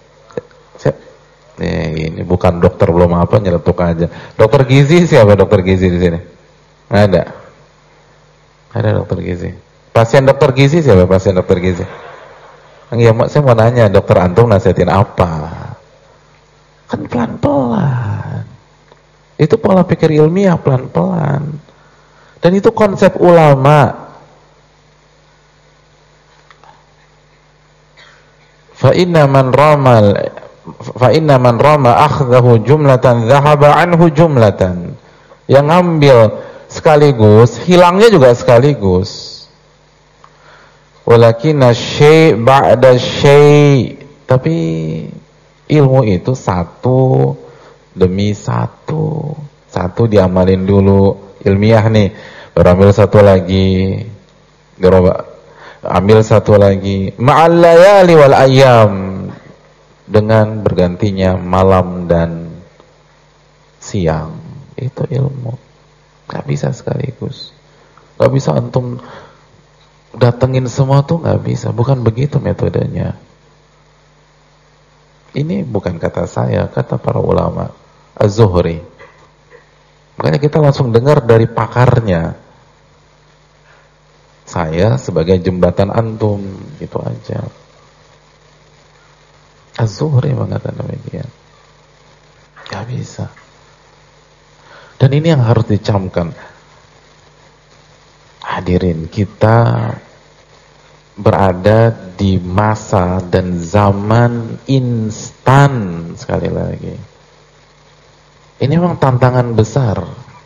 Ini bukan dokter belum apa nyeletuk aja. Dokter gizi siapa dokter gizi di sini? Ada. Ada dokter gizi. Pasien dokter gizi siapa pasien dokter gizi? Ya, saya mau nanya, dokter antum nasihatin apa? Kan pelan-pelan. Itu pola pikir ilmiah pelan-pelan. Dan itu konsep ulama. Fa inna man rama akhdahu jumlatan dhahaba anhu jumlatan. Yang ngambil sekaligus, hilangnya juga sekaligus. Walakinna syai' ba'da syai'. Tapi ilmu itu satu demi satu. Satu diamalin dulu, ilmiah nih. Baru ambil satu lagi. Ambil satu lagi. Ma'al layali wal ayyam. Dengan bergantinya malam dan siang. Itu ilmu. Gak bisa sekaligus. Gak bisa antum datengin semua tuh gak bisa. Bukan begitu metodenya. Ini bukan kata saya, kata para ulama. Az-Zuhri. Makanya kita langsung dengar dari pakarnya. Saya sebagai jembatan antum, gitu aja. Az-Zuhri mengatakan demikian. Gak bisa. Dan ini yang harus dicamkan. Hadirin, kita berada di masa dan zaman instan sekali lagi. Ini memang tantangan besar.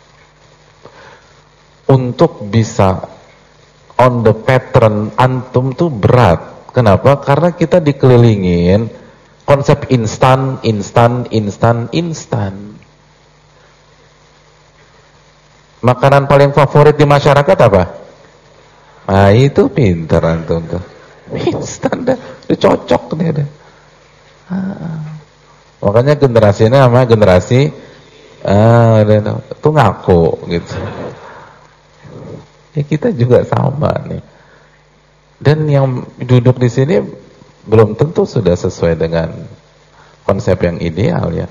Untuk bisa on the pattern antum tuh berat. Kenapa? Karena kita dikelilingin konsep instan. Makanan paling favorit di masyarakat apa? Nah itu pintar antum tuh. Instan dah, udah cocok nih dah. Makanya generasinya sama generasi itu ngaku gitu. Ya kita juga sama nih. Dan yang duduk di sini belum tentu sudah sesuai dengan konsep yang ideal ya.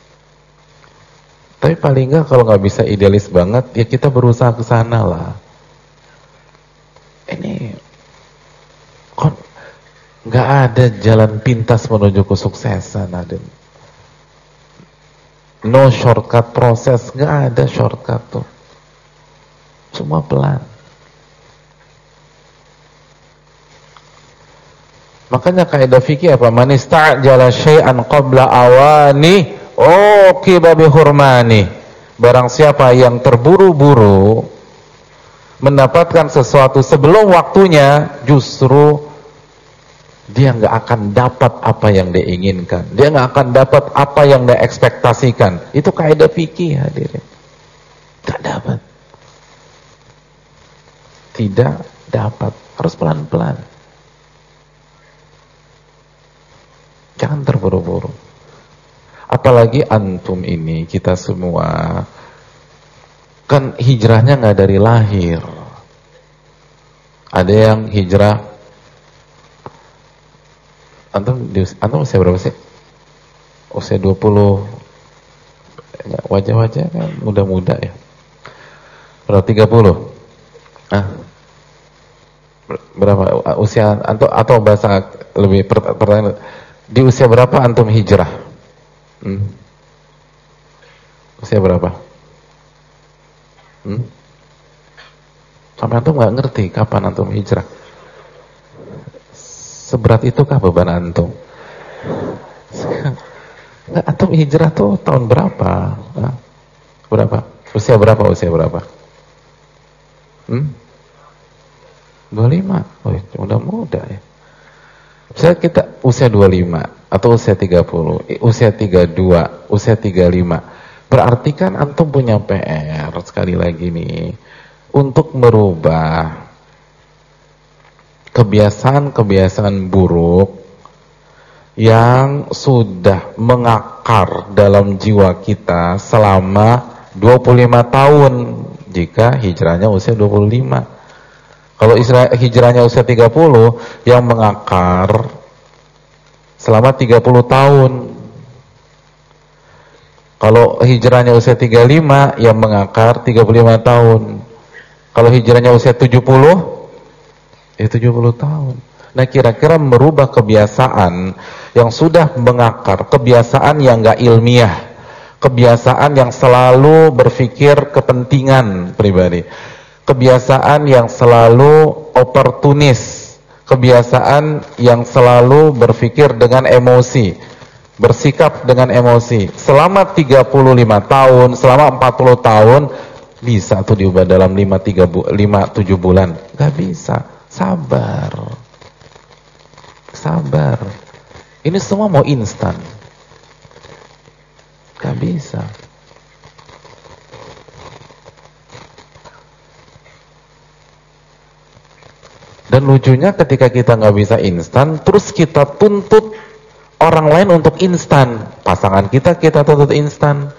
Tapi paling enggak kalau nggak bisa idealis banget, ya kita berusaha ke sana lah. Ini nggak ada jalan pintas menuju kesuksesan, Adin. No shortcut proses, nggak ada shortcut tuh. Semua pelan. Makanya kaidah fikih apa? Man ista'jala syai'an qabla awani uqiba bi hurmani. Barang siapa yang terburu-buru mendapatkan sesuatu sebelum waktunya, justru dia nggak akan dapat apa yang dia inginkan. Dia nggak akan dapat apa yang dia ekspektasikan. Itu kaidah fikih, hadirin. Nggak dapat. Tidak dapat. Harus pelan-pelan. Jangan terburu-buru. Apalagi antum ini, kita semua kan hijrahnya nggak dari lahir. Ada yang hijrah. Antum usia berapa sih? Usia 20. Wajah-wajah kan muda-muda ya. Berapa? 30? Berapa usia antum, atau bahasa lebih pertanyaan, di usia berapa antum hijrah? Usia berapa? Sampai antum nggak ngerti kapan antum hijrah. Seberat itukah beban antum? Antum hijrah tuh tahun berapa? Berapa? Usia berapa? 25. Oh, udah muda ya. Misalnya kita usia 25 atau usia 30, usia 32, usia 35. Berarti kan antum punya PR sekali lagi nih untuk merubah kebiasaan-kebiasaan buruk yang sudah mengakar dalam jiwa kita selama 25 tahun jika hijrahnya usia 25. Kalau hijrahnya usia 30 yang mengakar selama 30 tahun. Kalau hijrahnya usia 35 yang mengakar 35 tahun. Kalau hijrahnya usia 70 ya 70 tahun. Nah, kira-kira merubah kebiasaan yang sudah mengakar, kebiasaan yang enggak ilmiah, kebiasaan yang selalu berpikir kepentingan pribadi, kebiasaan yang selalu oportunis, kebiasaan yang selalu berpikir dengan emosi, bersikap dengan emosi. Selama 35 tahun, selama 40 tahun, bisa tuh diubah dalam 5-7 bulan? Gak bisa. Sabar. Sabar. Ini semua mau instan. Gak bisa. Dan lucunya ketika kita nggak bisa instan, terus kita tuntut orang lain untuk instan. Pasangan kita tuntut instan.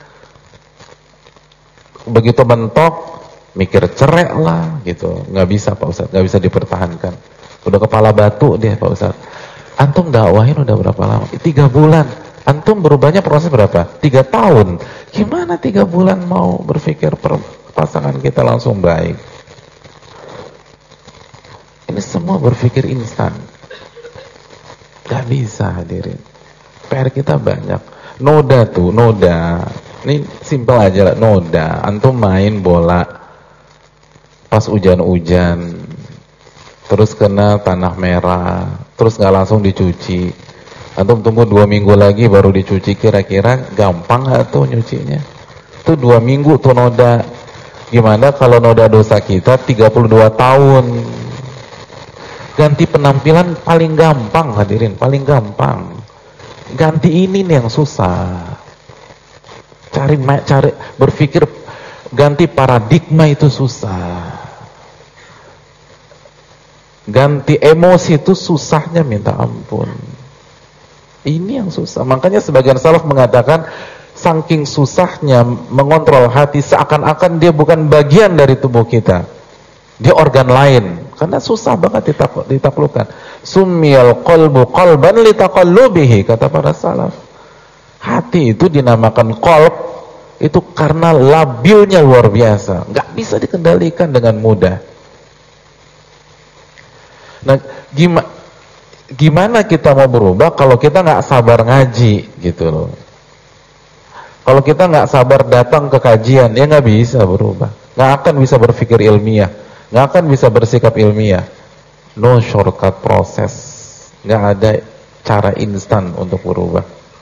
Begitu mentok, mikir cerai lah gitu. Nggak bisa Pak Ustadz, nggak bisa dipertahankan. Udah kepala batu dia Pak Ustadz. Antum dakwahin udah berapa lama? 3 bulan. Antum berubahnya proses berapa? 3 tahun. Gimana 3 bulan mau berpikir pasangan kita langsung baik? Ini semua berpikir instan. Gak bisa hadirin. PR kita banyak. Noda. Ini simpel aja lah, noda. Antum main bola pas hujan-hujan, terus kena tanah merah, terus gak langsung dicuci. Antum tunggu 2 minggu lagi baru dicuci. Kira-kira gampang gak tuh nyucinya? Itu 2 minggu tuh noda. Gimana kalau noda dosa kita 32 tahun? Ganti penampilan paling gampang hadirin, paling gampang. Ganti ini nih yang susah. Cari berpikir ganti paradigma itu susah. Ganti emosi itu susahnya minta ampun. Ini yang susah. Makanya sebagian salaf mengatakan saking susahnya mengontrol hati seakan-akan dia bukan bagian dari tubuh kita. Dia organ lain. Karena susah banget ditaklukkan. Summiyal qalbu qalban litaqallubihi, kata para salaf. Hati itu dinamakan qalb itu karena labilnya luar biasa, nggak bisa dikendalikan dengan mudah. Nah, gimana kita mau berubah kalau kita nggak sabar ngaji gitu loh. Kalau kita nggak sabar datang ke kajian, ya nggak bisa berubah. nggak akan bisa berpikir ilmiah, nggak akan bisa bersikap ilmiah. No shortcut proses, nggak ada cara instan untuk berubah.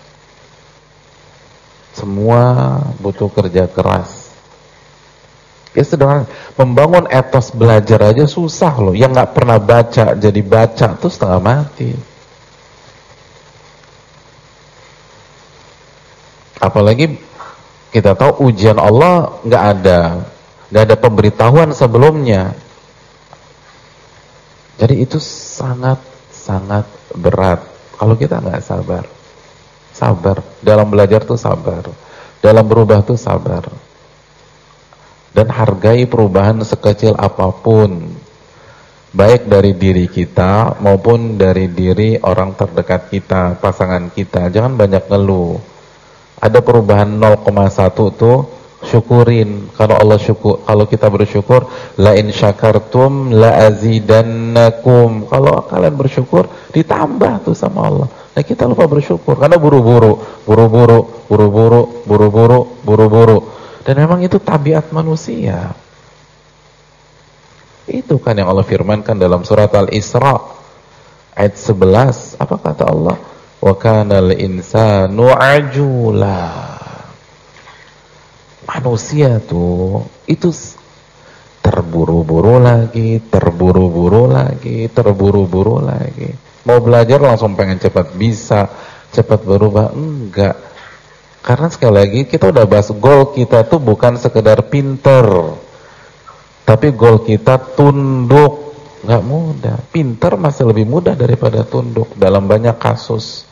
Semua butuh kerja keras. Ya sederhana, membangun etos belajar aja susah loh. Yang nggak pernah baca jadi baca tuh setengah mati. Apalagi kita tahu ujian Allah nggak ada pemberitahuan sebelumnya. Jadi itu sangat berat kalau kita nggak sabar. Sabar dalam belajar tuh sabar, dalam berubah tuh sabar, dan hargai perubahan sekecil apapun, baik dari diri kita maupun dari diri orang terdekat kita, pasangan kita. Jangan banyak ngeluh. Ada perubahan 0,1 tuh syukurin. Kalau Allah syukur, kalau kita bersyukur, la in syakartum la azidannakum. Kalau kalian bersyukur ditambah tuh sama Allah. Nah kita lupa bersyukur karena buru-buru. Dan memang itu tabiat manusia. Itu kan yang Allah firmankan dalam surat Al-Isra ayat 11. Apa kata Allah? Wa kanal insanu ajula. Manusia tuh itu terburu-buru lagi. Mau belajar langsung pengen cepat bisa, cepat berubah. Enggak. Karena sekali lagi kita udah bahas goal kita tuh bukan sekedar pinter, tapi goal kita tunduk. Nggak mudah. Pinter masih lebih mudah daripada tunduk dalam banyak kasus.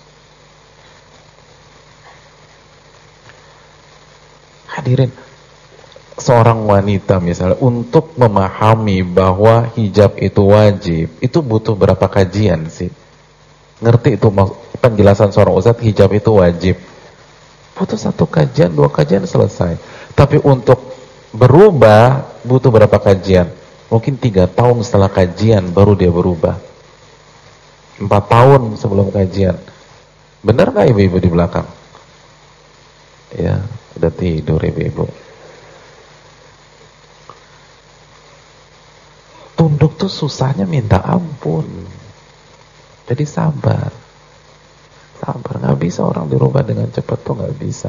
Hadirin, seorang wanita misalnya untuk memahami bahwa hijab itu wajib, itu butuh berapa kajian sih? Ngerti itu penjelasan seorang ustadz hijab itu wajib? Butuh 1 kajian, 2 kajian selesai. Tapi untuk berubah butuh berapa kajian? Mungkin 3 tahun setelah kajian baru dia berubah. 4 tahun sebelum kajian. Benar nggak ibu-ibu di belakang? Ya, udah tidur ibu-ibu. Tunduk tuh susahnya minta ampun. Jadi sabar. Sabar, nggak bisa orang dirubah dengan cepat tuh nggak bisa.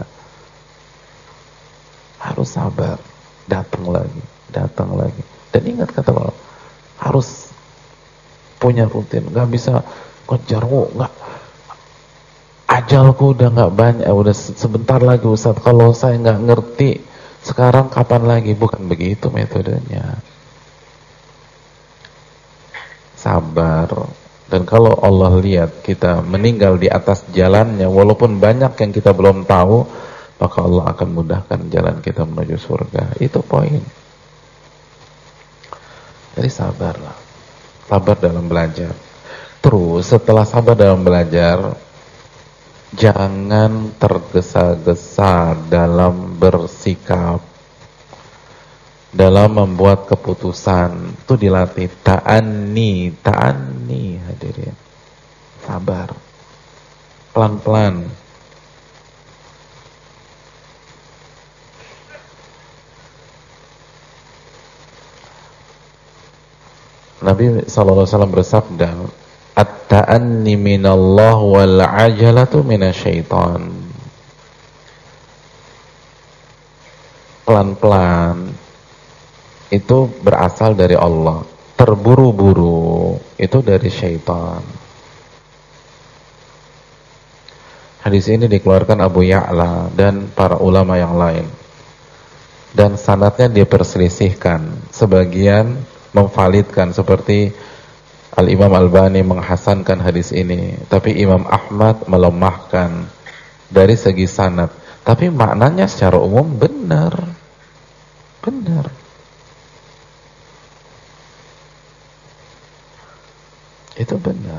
Harus sabar. Datang lagi. Dan ingat kata Allah, harus punya rutin. Nggak bisa ngejar, nggak. Ajalku udah nggak banyak, udah sebentar lagi Ustaz. Kalau saya nggak ngerti sekarang kapan lagi? Bukan begitu metodenya. Sabar. Dan kalau Allah lihat kita meninggal di atas jalannya, walaupun banyak yang kita belum tahu, maka Allah akan mudahkan jalan kita menuju surga. Itu poin. Jadi sabarlah. Sabar dalam belajar. Terus setelah sabar dalam belajar, jangan tergesa-gesa dalam bersikap, dalam membuat keputusan. Itu dilatih ta'anni hadirin. Sabar. Pelan-pelan. Nabi SAW bersabda, at-ta'anni minallah wal ajalatu minasyaitan. Pelan-pelan itu berasal dari Allah. Terburu-buru itu dari syaitan. Hadis ini dikeluarkan Abu Ya'la dan para ulama yang lain. Dan sanadnya diperselisihkan. Sebagian memvalidkan seperti Al-Imam Albani menghasankan hadis ini, tapi Imam Ahmad melemahkan dari segi sanad. Tapi maknanya secara umum benar. Itu benar.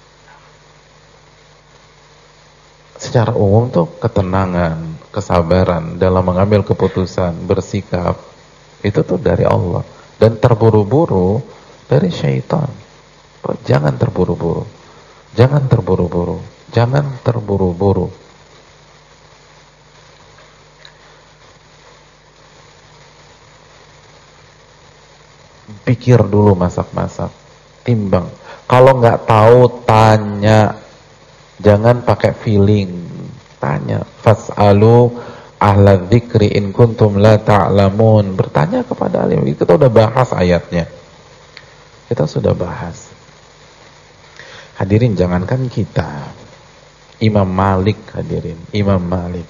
Secara umum tuh ketenangan, kesabaran dalam mengambil keputusan, bersikap, itu tuh dari Allah. Dan terburu-buru dari syaitan. Jangan terburu-buru. pikir dulu masak-masak, timbang. Kalau nggak tahu tanya, jangan pakai feeling, tanya. Fas'alu ahla dzikri in kuntum la ta'lamun. Bertanya kepada alim. Kita udah bahas ayatnya. Kita sudah bahas. Hadirin, jangankan kita, Imam Malik, hadirin, Imam Malik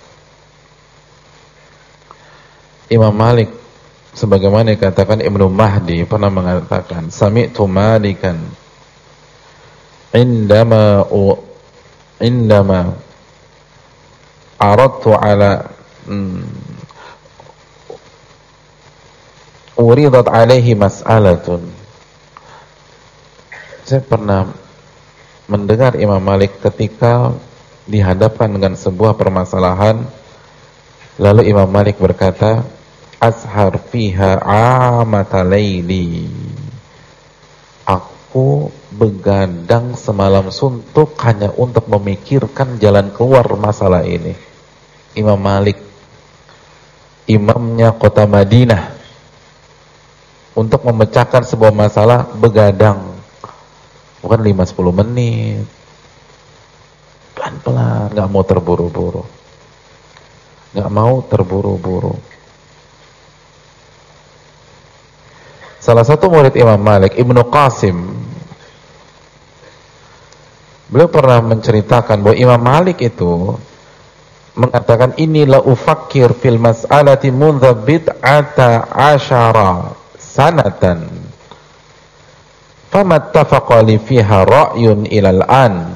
sebagaimana dikatakan Ibnu Mahdi pernah mengatakan, sami'tu Malikan indama aradtu ala uridat alaihi mas'alatun. Saya pernah mendengar Imam Malik ketika dihadapkan dengan sebuah permasalahan, lalu Imam Malik berkata, ashar fiha amata laili, aku begadang semalam suntuk hanya untuk memikirkan jalan keluar masalah ini. Imam Malik, imamnya kota Madinah, untuk memecahkan sebuah masalah begadang, bukan 5-10 menit, pelan-pelan, gak mau terburu-buru, Salah satu murid Imam Malik, Ibnu Qasim, beliau pernah menceritakan bahwa Imam Malik itu mengatakan, inilah ufakkir fil mas'alati mundza bid'ata asyara sanatan famattafaqa li fiha ra'yun ilal an.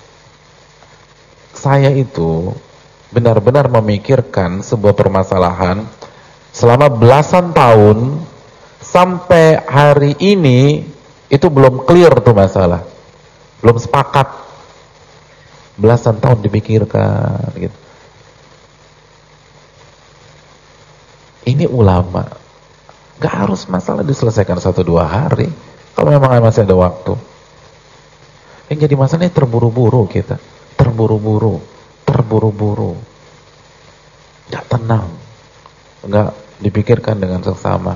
Saya itu benar-benar memikirkan sebuah permasalahan selama belasan tahun, sampai hari ini itu belum clear tuh masalah, belum sepakat. Belasan tahun dipikirkan gitu. Ini ulama, gak harus masalah diselesaikan 1-2 hari kalau memang masih ada waktu. Yang jadi masalahnya terburu-buru kita, terburu-buru, gak tenang, gak dipikirkan dengan seksama.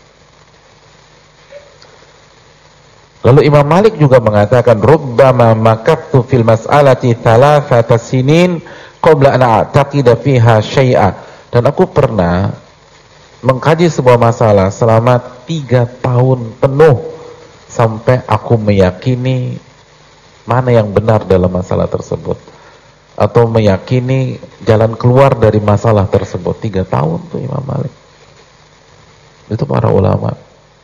Lalu Imam Malik juga mengatakan, rubbama makattu fil mas'alati 3 sinin qabla an a'taqida fiha syai'a. Dan aku pernah mengkaji sebuah masalah selama 3 tahun penuh sampai aku meyakini mana yang benar dalam masalah tersebut, atau meyakini jalan keluar dari masalah tersebut. 3 tahun tuh Imam Malik. Itu para ulama.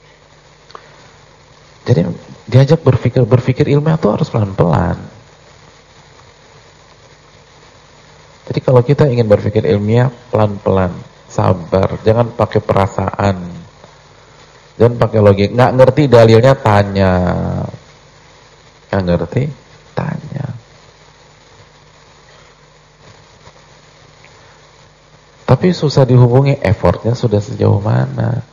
Jadi diajak berpikir ilmiah itu harus pelan-pelan. Jadi kalau kita ingin berpikir ilmiah, pelan-pelan, sabar, jangan pakai perasaan, jangan pakai logik. Nggak ngerti dalilnya, tanya. Nggak ngerti, tanya. Tapi susah dihubungi, effortnya sudah sejauh mana,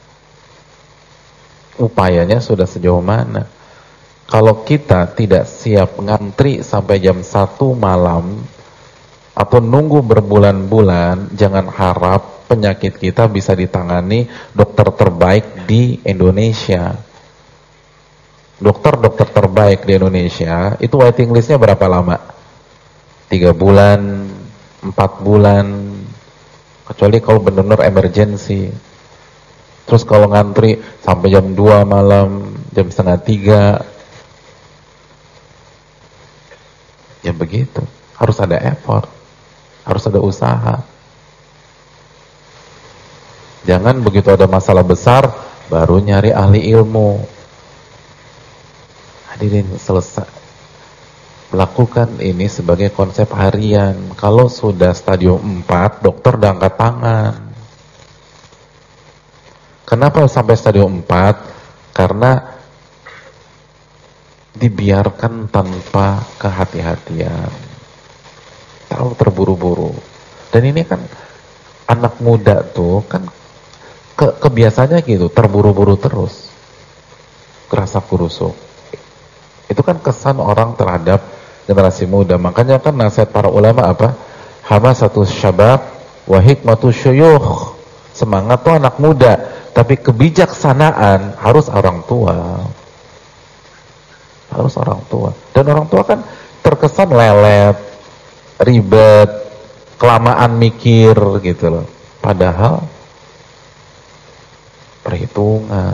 upayanya sudah sejauh mana. Kalau kita tidak siap ngantri sampai jam 1 malam atau nunggu berbulan-bulan, jangan harap penyakit kita bisa ditangani dokter terbaik di Indonesia. Dokter-dokter terbaik di Indonesia itu waiting listnya berapa lama? 3 bulan, 4 bulan, kecuali kalau benar-benar emergency. Terus kalau ngantri sampai jam 2 malam, jam setengah 3, ya begitu. Harus ada effort, harus ada usaha. Jangan begitu ada masalah besar baru nyari ahli ilmu. Hadirin, selesai. Lakukan ini sebagai konsep harian. Kalau sudah stadium 4, dokter udah angkat tangan. Kenapa sampai stadium 4? Karena dibiarkan tanpa kehati-hatian, terlalu terburu-buru. Dan ini kan anak muda tuh kan kebiasaannya gitu, terburu-buru terus, kerasa kurusuk. Itu kan kesan orang terhadap generasi muda. Makanya kan nasihat para ulama apa? Hamasatus syabab wa hikmatus syuyukh. Semangat tuh anak muda, Tapi kebijaksanaan harus orang tua. Harus orang tua. Dan orang tua kan terkesan lelet, ribet, kelamaan mikir gitu loh. Padahal perhitungan.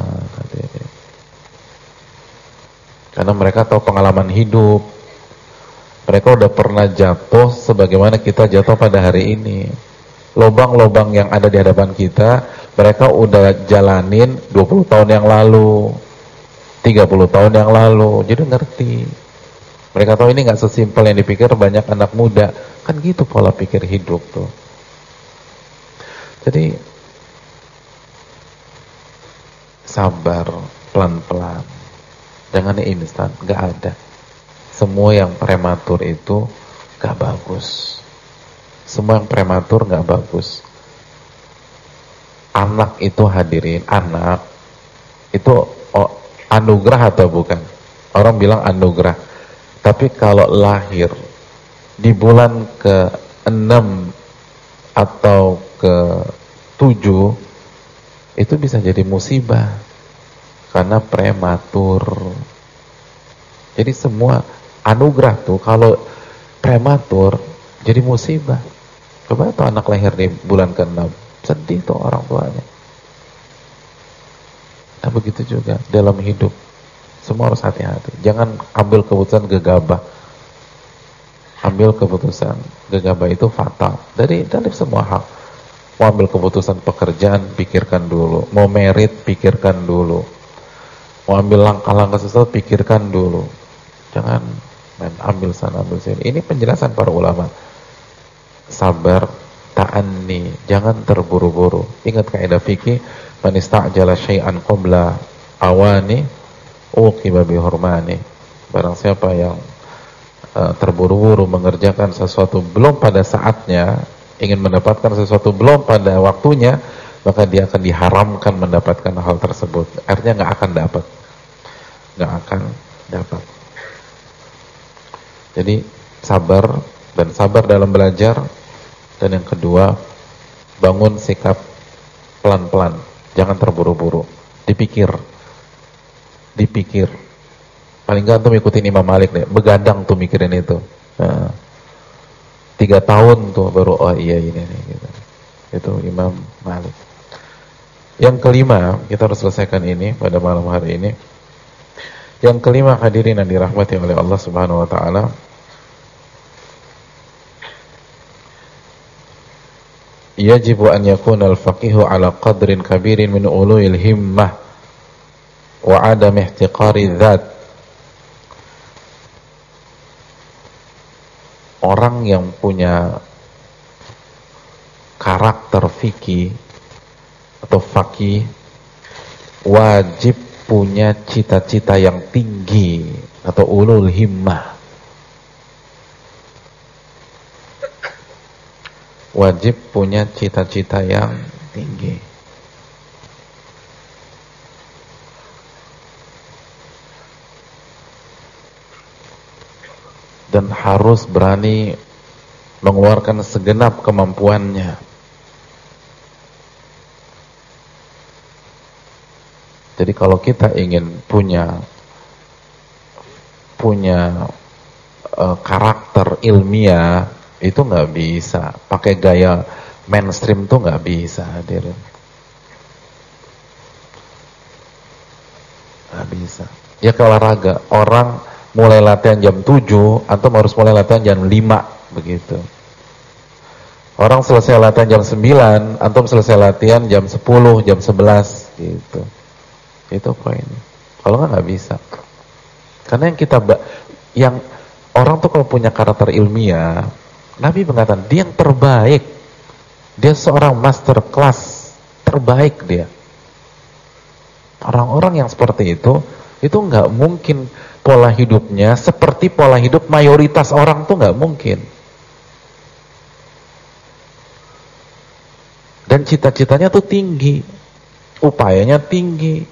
Karena mereka tahu pengalaman hidup. Mereka udah pernah jatuh sebagaimana kita jatuh pada hari ini. Lobang-lobang yang ada di hadapan kita, mereka udah jalanin 20 tahun yang lalu, 30 tahun yang lalu. Jadi ngerti. Mereka tahu ini gak sesimpel yang dipikir banyak anak muda. Kan gitu pola pikir hidup tuh. Jadi sabar, pelan-pelan. Jangan instan, gak ada. Semua yang prematur itu gak bagus. Semua yang prematur gak bagus. Anak itu hadirin, anak itu anugerah atau bukan? Orang bilang anugerah. Tapi kalau lahir di bulan ke-6 atau ke-7 itu bisa jadi musibah karena prematur. Jadi semua anugerah tuh kalau prematur jadi musibah. Coba tuh anak lahir di bulan ke-6, sedih tuh orang tuanya. Nah begitu juga dalam hidup, semua harus hati-hati. Jangan ambil keputusan gegabah. Ambil keputusan gegabah itu fatal dari semua hal. Mau ambil keputusan pekerjaan, pikirkan dulu. Mau merit, pikirkan dulu. Mau ambil langkah-langkah sesuatu, pikirkan dulu. Jangan main ambil sana, ambil sini. Ini penjelasan para ulama. Sabar, ta'anni, jangan terburu-buru. Ingat kaidah fikih, man ista'jala syai'an qabla awani uqiba bihurmani. Barang siapa yang terburu-buru mengerjakan sesuatu belum pada saatnya, ingin mendapatkan sesuatu belum pada waktunya, maka dia akan diharamkan mendapatkan hal tersebut. Artinya nggak akan dapat. Jadi sabar, dan sabar dalam belajar. Dan yang kedua, bangun sikap pelan-pelan, jangan terburu-buru. Dipikir. Paling nggak tuh ikutin Imam Malik deh, begadang tuh mikirin itu. 3 tahun tuh baru iya ini nih gitu. Itu Imam Malik. Yang kelima, kita harus selesaikan ini pada malam hari ini. Yang kelima, hadirin yang dirahmati oleh Allah Subhanahu wa taala, yajibu an yakuna al-faqihu ala qadrin kabirin min uluil himmah wa adam ihtiqari dzat. Orang yang punya karakter fikih atau faqih wajib punya cita-cita yang tinggi atau ulul himmah. Wajib punya cita-cita yang tinggi. Dan harus berani mengeluarkan segenap kemampuannya. Jadi kalau kita ingin punya karakter ilmiah, itu nggak bisa pakai gaya mainstream, tuh nggak bisa, hadirin. Nggak bisa. Ya ke olahraga, orang mulai latihan jam 7, antum harus mulai latihan jam 5, begitu. Orang selesai latihan jam 9, antum selesai latihan jam 10, jam 11, gitu. Itu poinnya. Kalau nggak bisa. Karena yang orang tuh kalau punya karakter ilmiah, Nabi mengatakan dia yang terbaik. Dia seorang master class terbaik dia. Orang-orang yang seperti itu nggak mungkin pola hidupnya seperti pola hidup mayoritas orang, tuh nggak mungkin. Dan cita-citanya tuh tinggi, upayanya tinggi.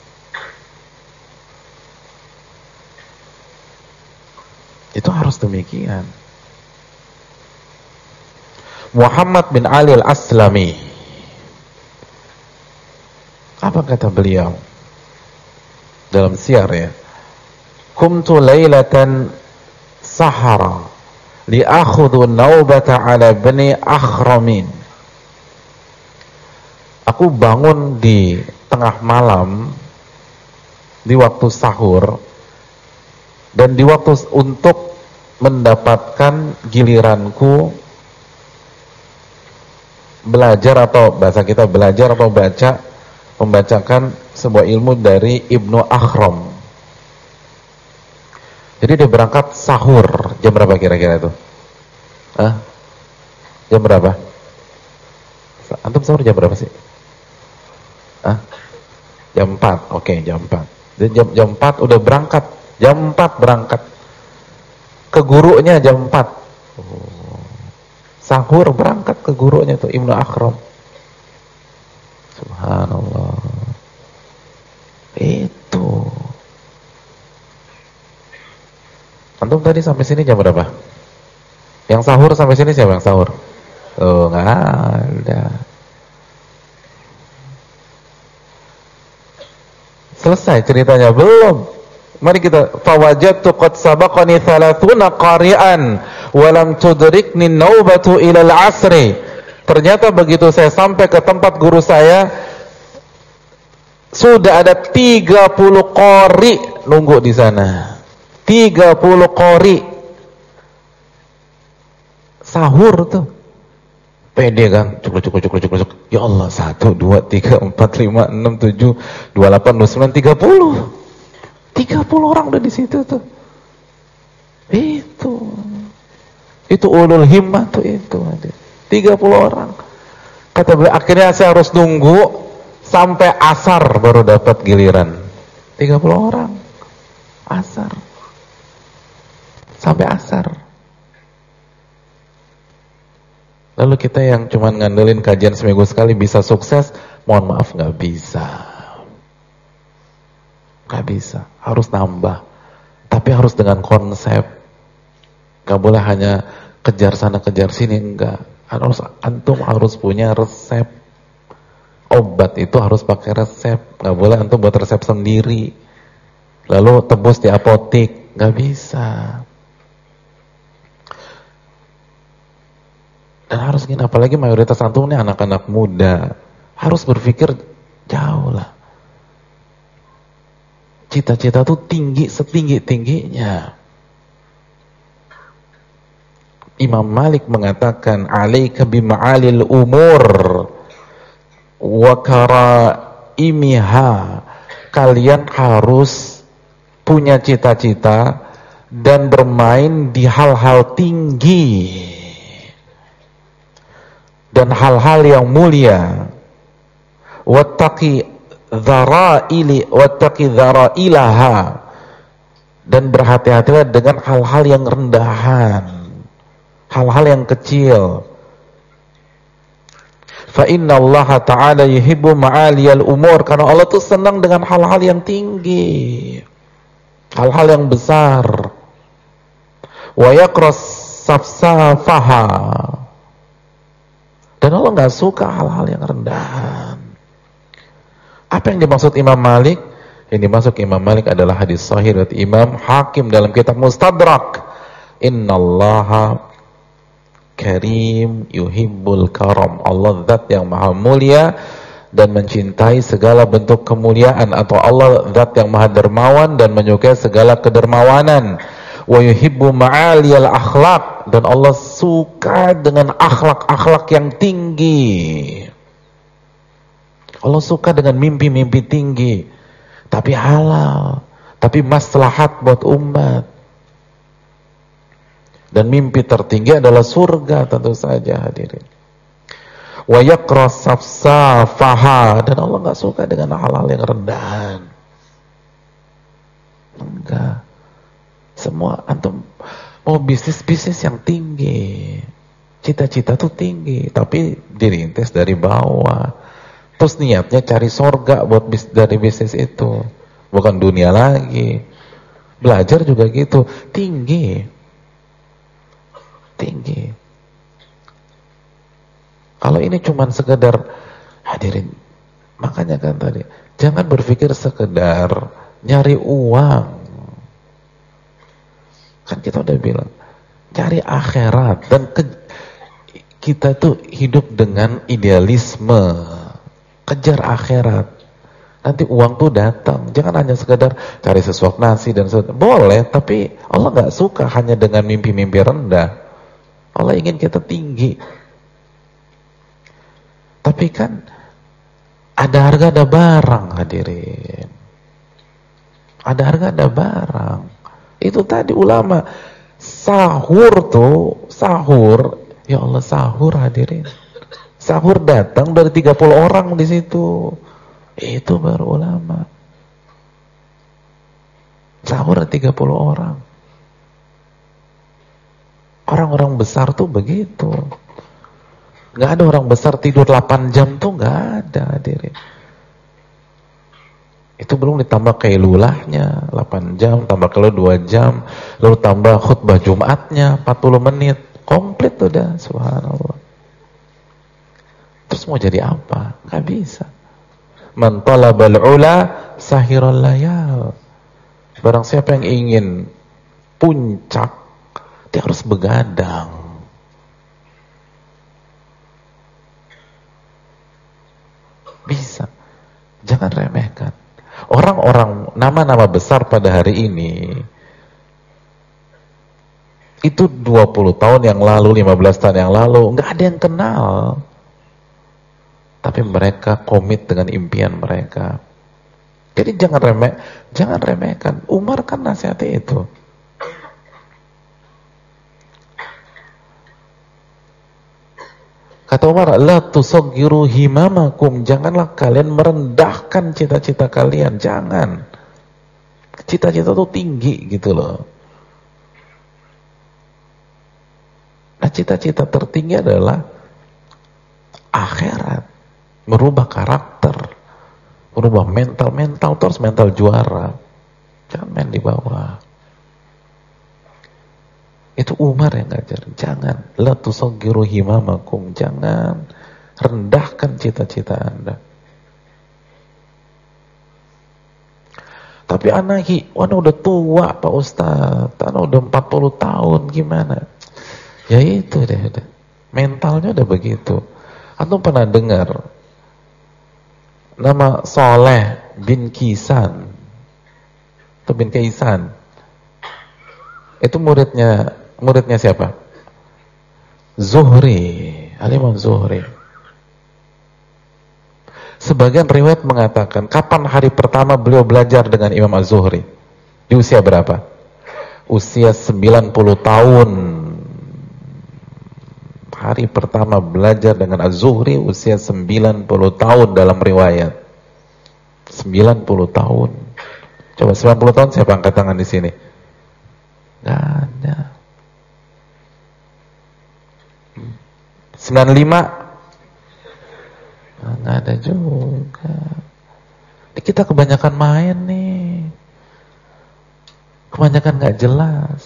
Itu harus demikian. Muhammad bin Ali al-Aslami, Apa kata beliau dalam syiar ya? Kumtu lailatan sahara li akhudhu naubata ala bani akhramin. Aku bangun di tengah malam di waktu sahur dan di waktu untuk mendapatkan giliranku belajar atau bahasa kita belajar atau membacakan sebuah ilmu dari Ibnu Akhram. Jadi dia berangkat sahur jam berapa kira-kira itu? Jam berapa? Antum sahur jam berapa sih? Jam 4. Oke, jam 4. Jadi jam 4 udah berangkat. Jam 4 berangkat. Ke gurunya jam 4. Sahur berangkat ke gurunya tuh Ibnu Akhram. Subhanallah. Itu. Antum tadi sampai sini jam berapa? Yang sahur sampai sini siapa yang sahur? Oh, enggak ada. Selesai ceritanya? Belum. Mari kita fawajadtu qad sabaqani 30 qari'an wa lam tudrikni naubatu ila al-'asri. Ternyata begitu saya sampai ke tempat guru saya sudah ada 30 qari nunggu di sana. 30 qari. Sahur tuh. Pede kan, cukup. Ya Allah, 1, 2, 3, 4, 5, 6, 7, 28, 29, 30. 30 orang udah di situ tuh. Itu ulul himmah tuh itu. 30 orang. Kata beliau, akhirnya saya harus nunggu sampai asar baru dapat giliran. 30 orang. Asar. Sampai asar. Lalu kita yang cuman ngandelin kajian seminggu sekali bisa sukses, mohon maaf nggak bisa. Nggak bisa, harus nambah. Tapi harus dengan konsep. Nggak boleh hanya kejar sana kejar sini, enggak. Antum harus punya resep. Obat itu harus pakai resep. Nggak boleh antum buat resep sendiri. Lalu tebus di apotik, nggak bisa. Dan harus gini, apalagi mayoritas antum ini anak-anak muda, harus berpikir jauh lah. Cita-cita tuh tinggi setinggi-tingginya. Imam Malik mengatakan, "'Alaika bima'alil umur wa karaimiha." Kalian harus punya cita-cita dan bermain di hal-hal tinggi dan hal-hal yang mulia. Wattaqi dzara'ilaha, dan berhati-hatilah dengan hal-hal yang rendahan, hal-hal yang kecil. Fa inna Allah ta'ala yuhibbu ma'aliyal umur, karena Allah tuh senang dengan hal-hal yang tinggi, hal-hal yang besar. Wa yakras safsafaha, dan Allah nggak suka hal-hal yang rendahan. Apa yang dimaksud Imam Malik? Yang dimaksud Imam Malik adalah hadis sahih dari Imam Hakim dalam kitab Mustadrak. Innallaha karim yuhibbul karam. Allah zat yang maha mulia dan mencintai segala bentuk kemuliaan, atau Allah zat yang maha dermawan dan menyukai segala kedermawanan. Wa yuhibbu ma'aliyal akhlaq, dan Allah suka dengan akhlak-akhlak yang tinggi. Allah suka dengan mimpi-mimpi tinggi, tapi halal, tapi maslahat buat umat. Dan mimpi tertinggi adalah surga, tentu saja hadirin. Wa yakras safsafaha, dan Allah enggak suka dengan hal-hal yang rendahan. Enggak. Semua antum mau bisnis yang tinggi, cita-cita tuh tinggi, tapi dirintis dari bawah. Terus niatnya cari sorga buat dari bisnis itu, bukan dunia lagi. Belajar juga gitu, tinggi. Kalau ini cuman sekedar hadirin, Makanya kan tadi, jangan berpikir sekedar nyari uang. Kan kita udah bilang, cari akhirat. Dan kita tuh hidup dengan idealisme. Kejar akhirat. Nanti uang tuh datang. Jangan hanya sekedar cari sesuap nasi dan sebagainya. Boleh, tapi Allah gak suka hanya dengan mimpi-mimpi rendah. Allah ingin kita tinggi. Tapi kan ada harga ada barang, hadirin. Ada harga ada barang. Itu tadi ulama sahur tuh, sahur, ya Allah sahur hadirin. Sahur datang dari 30 orang di situ. Itu baru ulama. Sahur dari 30 orang. Orang-orang besar tuh begitu. Gak ada orang besar tidur 8 jam tuh gak ada, hadirin. Itu belum ditambah kailulahnya 8 jam, tambah kalau 2 jam, lalu tambah khutbah Jumatnya 40 menit, komplit udah, subhanallah. Terus mau jadi apa? Gak bisa. Man talabal ula sahiral layal. Barang siapa yang ingin puncak, dia harus begadang. Bisa. Jangan remehkan. Orang-orang nama-nama besar pada hari ini itu 20 tahun yang lalu, 15 tahun yang lalu nggak ada yang kenal. Tapi mereka komit dengan impian mereka. Jadi jangan remehkan. Umar kan nasihatnya itu. Kata Umar, la tusaggiru himamakum, janganlah kalian merendahkan cita-cita kalian, jangan. Cita-cita itu tinggi gitu loh. Nah, cita-cita tertinggi adalah akhirat, merubah karakter, merubah mental terus mental juara. Jangan main di bawah. Itu Umar yang ngajar, jangan la tusaggiru himamakum, jangan rendahkan cita-cita Anda. Tapi anak udah tua Pak Ustaz, anak udah 40 tahun, gimana? Ya itu deh, mentalnya udah begitu. Antum pernah dengar nama Saleh bin Kisan atau bin Kaisan? Itu muridnya siapa? Zuhri, Al-Imam Zuhri. Sebagian riwayat mengatakan, kapan hari pertama beliau belajar dengan Imam Az-Zuhri? Di usia berapa? Usia 90 tahun. Hari pertama belajar dengan Az-Zuhri usia 90 tahun dalam riwayat. 90 tahun. Coba 90 tahun siapa angkat tangan di sini? Gak ada. 95? Gak ada juga. Kita kebanyakan main nih. Kebanyakan gak jelas.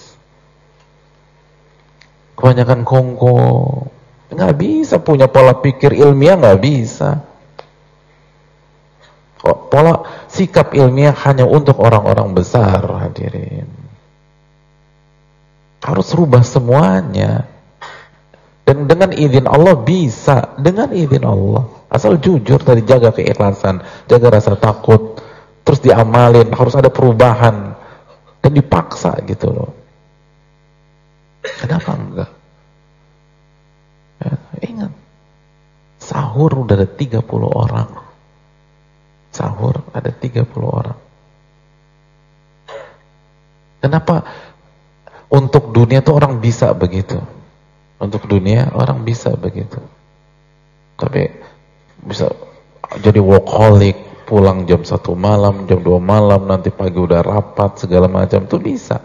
Kebanyakan kongko. Gak bisa punya pola pikir ilmiah, gak bisa. Pola sikap ilmiah hanya untuk orang-orang besar, hadirin. Harus rubah semuanya. Dan dengan izin Allah bisa. Dengan izin Allah. Asal jujur tadi, jaga keikhlasan, jaga rasa takut, terus diamalin, harus ada perubahan. Dan dipaksa gitu loh. Kenapa enggak? Ya, ingat. Sahur udah ada 30 orang. Sahur ada 30 orang. Kenapa untuk dunia tuh orang bisa begitu? Untuk dunia orang bisa begitu. Tapi bisa jadi workaholic, pulang jam 1 malam, jam 2 malam, nanti pagi udah rapat, segala macam, tuh bisa.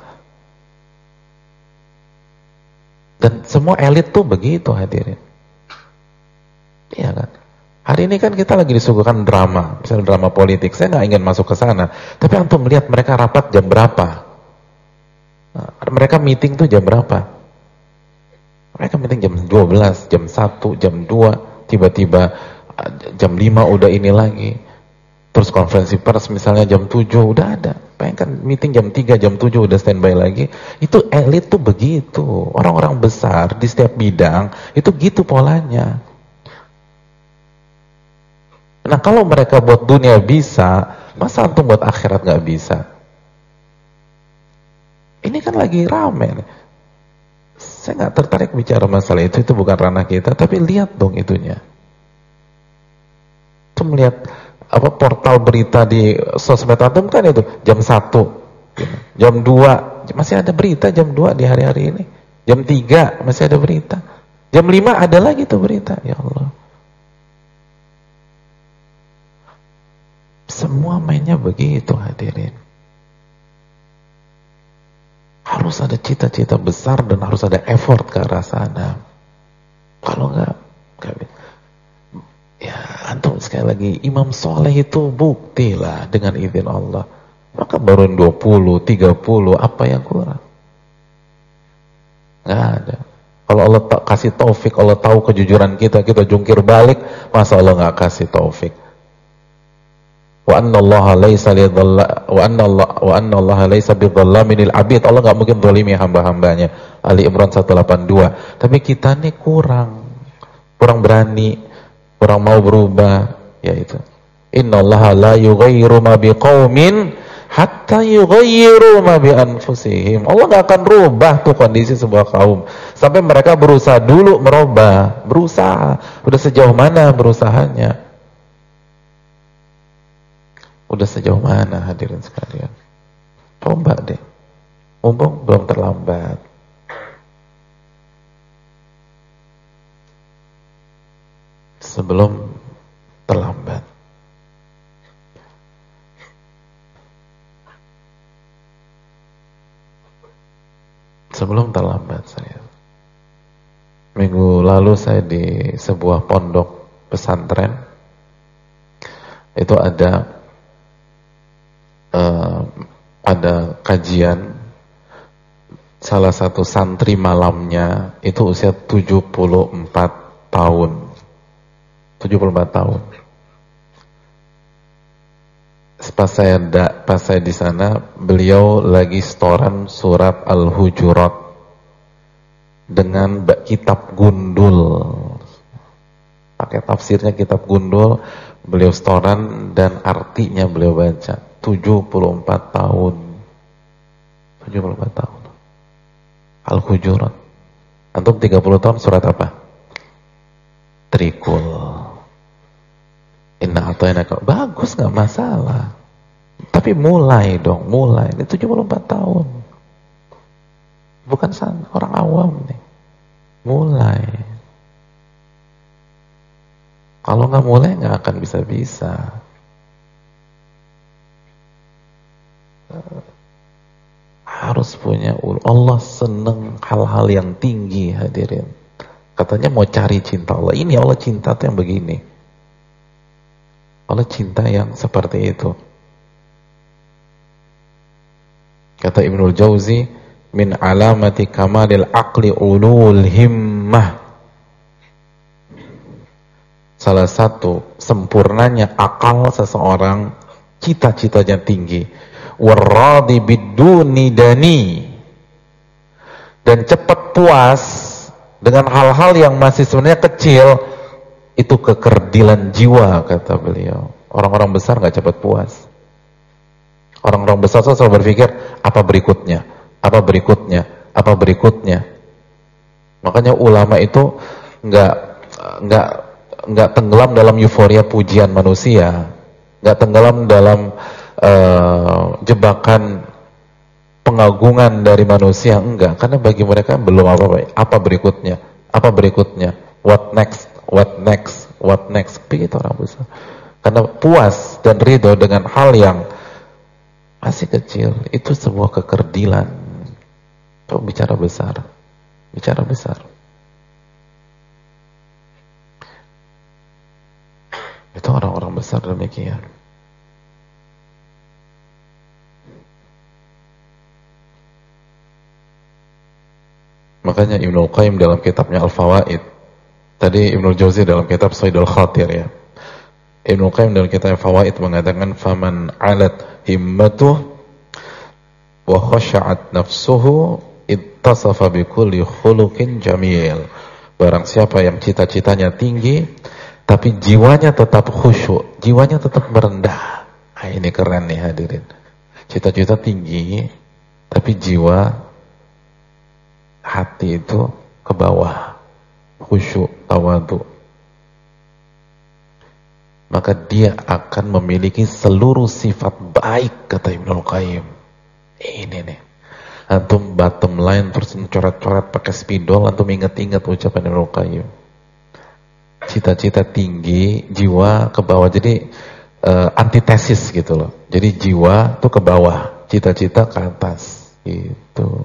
Dan semua elit tuh begitu, hadirin. Iya kan? Hari ini kan kita lagi disuguhkan drama, misalnya drama politik. Saya nggak ingin masuk ke sana, tapi antum melihat mereka rapat jam berapa? Nah, mereka meeting tuh jam berapa? Mereka meeting jam 12, jam 1, jam 2, tiba-tiba jam 5 udah ini lagi. Terus konferensi pers misalnya jam 7 udah ada. Pengen kan meeting jam 3, jam 7 udah standby lagi. Itu elit tuh begitu. Orang-orang besar di setiap bidang itu gitu polanya. Nah kalau mereka buat dunia bisa, masa antum buat akhirat gak bisa? Ini kan lagi rame nih. Saya gak tertarik bicara masalah itu bukan ranah kita. Tapi lihat dong itunya. Itu melihat apa portal berita di sosmed antum kan itu jam 1, jam 2 masih ada berita, jam 2 di hari-hari ini, jam 3 masih ada berita, jam 5 ada lagi tuh berita. Ya Allah, semua mainnya begitu hadirin. Harus ada cita-cita besar dan harus ada effort ke arah sana. Kalau enggak ya antum sekali lagi, Imam Soleh itu bukti lah dengan izin Allah. Maka baru 20, 30, apa yang kurang? Nggak ada. Kalau Allah kasih taufik, Allah tahu kejujuran kita jungkir balik, masa Allah nggak kasih taufik? Wa anna Allah laisa bidzallamin lil abid. Allah nggak mungkin zalimi hamba-hambanya. Ali Imran 182. Tapi kita nih kurang berani, kurang mau berubah, yaitu innallaha la yughayyiru ma biqaumin hatta yughayyiru ma bi anfusihim. Allah enggak akan rubah tuh kondisi sebuah kaum sampai mereka berusaha dulu merubah. Berusaha. Udah sejauh mana berusahanya? Udah sejauh mana hadirin sekalian? Coba deh. Mumpung belum terlambat. Sebelum terlambat. Sebelum terlambat saya. Minggu lalu saya di sebuah pondok pesantren. Itu ada kajian. Salah satu santri malamnya itu usia 74 tahun. 74 tahun. Pas saya di sana, beliau lagi setoran surat Al-Hujurat dengan kitab gundul. Pakai tafsirnya kitab gundul, beliau setoran dan artinya beliau baca. 74 tahun. 74 tahun. Al-Hujurat. Antum 30 tahun surat apa? Trikul. Inna a'tainaka. Bagus, gak masalah. Tapi mulai dong, mulai. Ini 74 tahun. Bukan orang awam nih. Mulai. Kalau gak mulai gak akan bisa-bisa. Harus punya Allah seneng hal-hal yang tinggi hadirin. Katanya mau cari cinta Allah. Ini Allah cinta tuh yang begini. Allah cinta yang seperti itu. Kata Ibnul Jauzi, min alamati kamalil aqli ulul himmah. Salah satu sempurnanya akal seseorang, cita-citanya tinggi. Warradi biduni dani. Dan cepat puas dengan hal-hal yang masih sebenarnya kecil, itu kekerdilan jiwa, kata beliau. Orang-orang besar gak cepat puas. Orang-orang besar selalu berpikir, apa berikutnya? Apa berikutnya? Apa berikutnya? Makanya ulama itu nggak tenggelam dalam euforia pujian manusia, nggak tenggelam dalam jebakan pengagungan dari manusia, enggak. Karena bagi mereka belum apa-apa. Apa berikutnya? Apa berikutnya? What next? What next? What next? Begitu orang besar. Karena puas dan ridho dengan hal yang masih kecil, itu sebuah kekerdilan. Coba bicara besar. Bicara besar. Itu orang-orang besar demikian. Makanya Ibnul Qayyim dalam kitabnya Al-Fawaid, tadi Ibnul Jauzi dalam kitab Saidul Khatir ya, Ibnu Qayyim dalam kitab Fawaid mengatakan faman 'alat himmatuh wa khasha'at nafsuhu ittasafa bikulli khuluqin jamil. Barang siapa yang cita-citanya tinggi tapi jiwanya tetap khusyuk, jiwanya tetap merendah. Nah, ini keren nih hadirin. Cita-cita tinggi tapi jiwa hati itu ke bawah, khusyuk, tawadhu. Maka dia akan memiliki seluruh sifat baik, kata Ibnu Qayyim. Ini nih. Antum bottom line terus coret-coret pakai spidol, antum ingat-ingat ucapan Ibnu Qayyim. Cita-cita tinggi, jiwa ke bawah. Jadi antitesis gitu loh. Jadi jiwa tuh ke bawah, cita-cita ke atas. Gitu.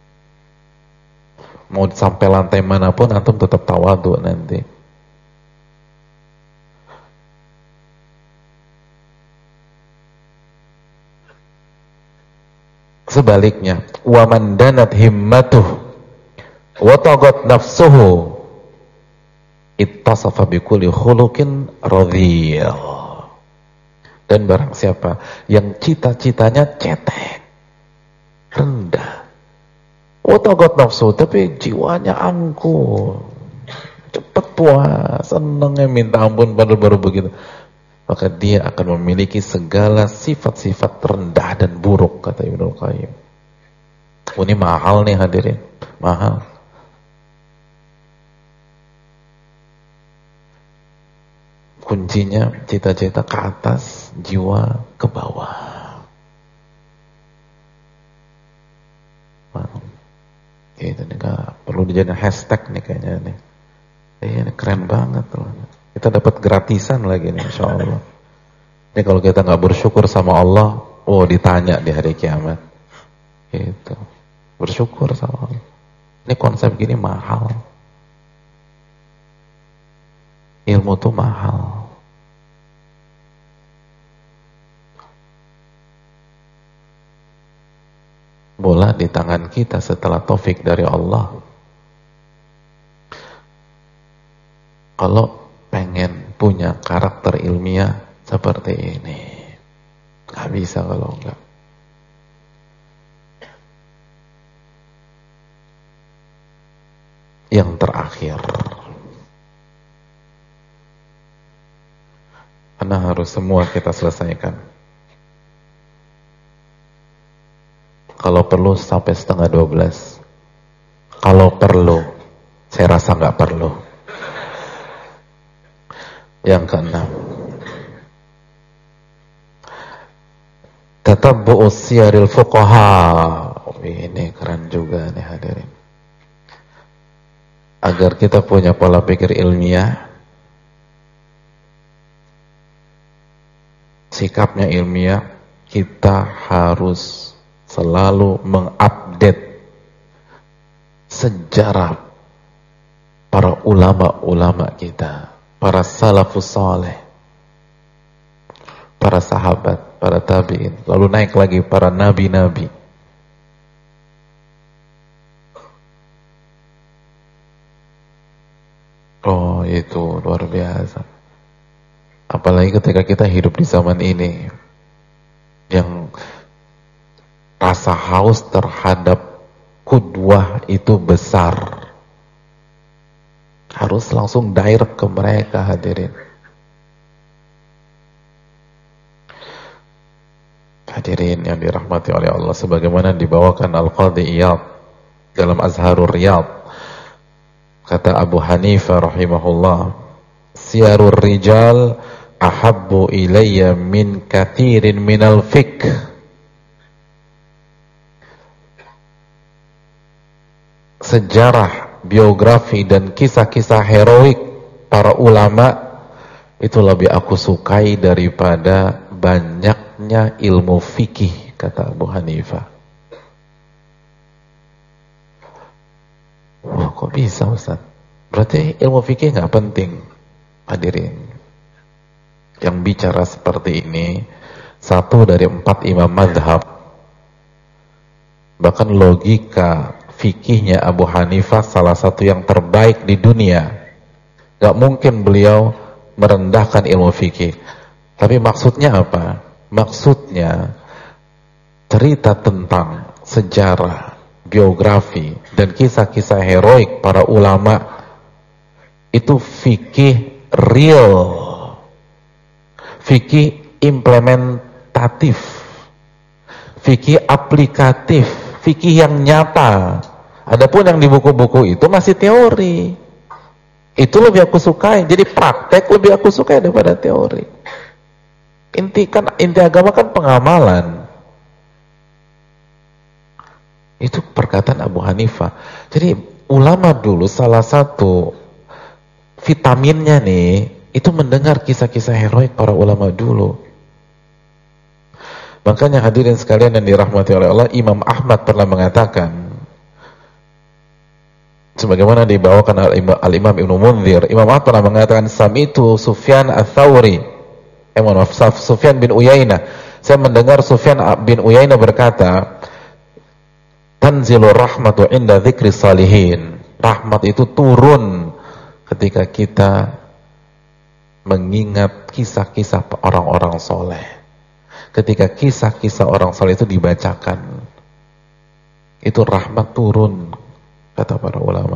Mau sampai lantai manapun antum tetap tawadhu nanti. Sebaliknya, wa man danat himmatuh wa taghat nafsuhu ittasafa bikulli khuluqin radhiyah. Dan barang siapa yang cita-citanya cetek, rendah, wa taghat nafsuhu, tapi jiwanya angkuh, cepat puas, senangnya minta ampun padahal baru begitu, maka dia akan memiliki segala sifat-sifat rendah dan buruk, kata Ibnu Qayyim. Ini mahal nih hadirin, mahal. Kuncinya cita-cita ke atas, jiwa ke bawah. Gitu nih, gak perlu dijadikan hashtag nih kayaknya nih. Ini keren banget loh. Kita dapat gratisan lagi nih, insya Allah. Ini kalau kita nggak bersyukur sama Allah, oh ditanya di hari kiamat. Gitu. Bersyukur sama Allah. Ini konsep gini mahal. Ilmu tuh mahal. Bola di tangan kita setelah taufik dari Allah. Kalau pengen punya karakter ilmiah seperti ini, nggak bisa kalau enggak. Yang terakhir, karena harus semua kita selesaikan. Kalau perlu sampai 11:30. Kalau perlu, saya rasa nggak perlu. Yang keenam, tatabbu'u siyaril fuqaha. Ini keren juga nih hadirin. Agar kita punya pola pikir ilmiah, sikapnya ilmiah, kita harus selalu mengupdate sejarah para ulama-ulama kita, para salafus saleh, para sahabat, para tabi'in, lalu naik lagi para nabi-nabi. Oh, itu luar biasa. Apalagi ketika kita hidup di zaman ini yang rasa haus terhadap qudwah itu besar. Harus langsung direct ke mereka hadirin. Hadirin yang dirahmati oleh Allah, sebagaimana dibawakan Al-Qadhi Iyad dalam Azharul Riyad. Kata Abu Hanifah rahimahullah, siyarur rijal ahabbu ilayya min kathirin minal fiqh. Sejarah, biografi dan kisah-kisah heroik para ulama itu lebih aku sukai daripada banyaknya ilmu fikih, kata Abu Hanifah. Wah, kok bisa Ustaz? Berarti ilmu fikih nggak penting. Hadirin, yang bicara seperti ini satu dari 4 imam madhab. Bahkan logika fikihnya Abu Hanifah salah satu yang terbaik di dunia. Gak mungkin beliau merendahkan ilmu fikih. Tapi maksudnya apa? Maksudnya cerita tentang sejarah, biografi, dan kisah-kisah heroik para ulama itu fikih real, fikih implementatif, fikih aplikatif, fikih yang nyata. Adapun yang di buku-buku itu masih teori. Itu lebih aku sukai. Jadi praktek lebih aku sukai daripada teori. Inti agama kan pengamalan. Itu perkataan Abu Hanifah. Jadi ulama dulu salah satu vitaminnya nih, itu mendengar kisah-kisah heroik para ulama dulu. Makanya hadirin sekalian yang dirahmati oleh Allah, Imam Ahmad pernah mengatakan, sebagaimana dibawakan al-Imam Ibnu Munzir, Imam Ahmad pernah mengatakan, Sami'tu Sufyan ats-Tsauri, Sufyan bin Uyainah, saya mendengar Sufyan bin Uyainah berkata, tanzilur rahmatu inda dzikri salihin. Rahmat itu turun ketika kita mengingat kisah-kisah orang-orang soleh. Ketika kisah-kisah orang soleh itu dibacakan, itu rahmat turun, kata para ulama.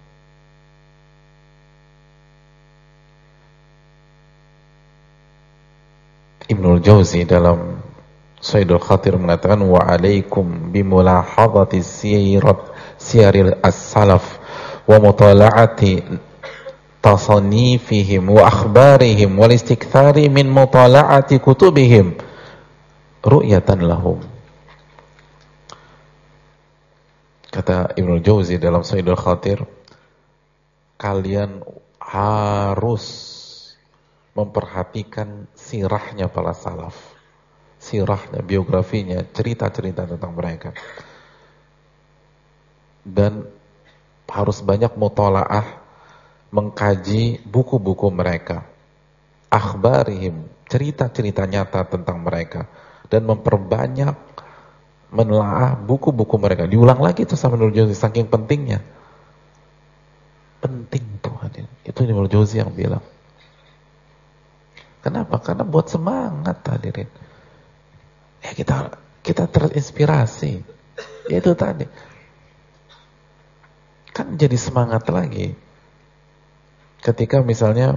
Ibnul Jauzi dalam Sayyidul Khatir mengatakan, wa alaikum bimulahadhati siyaril as-salaf wa mutala'ati tasanifihim wa akhbarihim wal istikthari min mutala'ati kutubihim ru'yatan lahum. Kata Ibnu Jauzi dalam Sayyidul Khatir, kalian harus memperhatikan sirahnya para salaf, sirahnya, biografinya, cerita-cerita tentang mereka, dan harus banyak mutalaah, mengkaji buku-buku mereka, akhbarihim, cerita-cerita nyata tentang mereka, dan memperbanyak menelaah buku-buku mereka. Diulang lagi itu sama Ibnu Jauzi, saking pentingnya. Penting tuh hadir. Itu Ibnu Jauzi yang bilang. Kenapa? Karena buat semangat hadirin. Ya kita terinspirasi. Ya itu tadi. Kan jadi semangat lagi. Ketika misalnya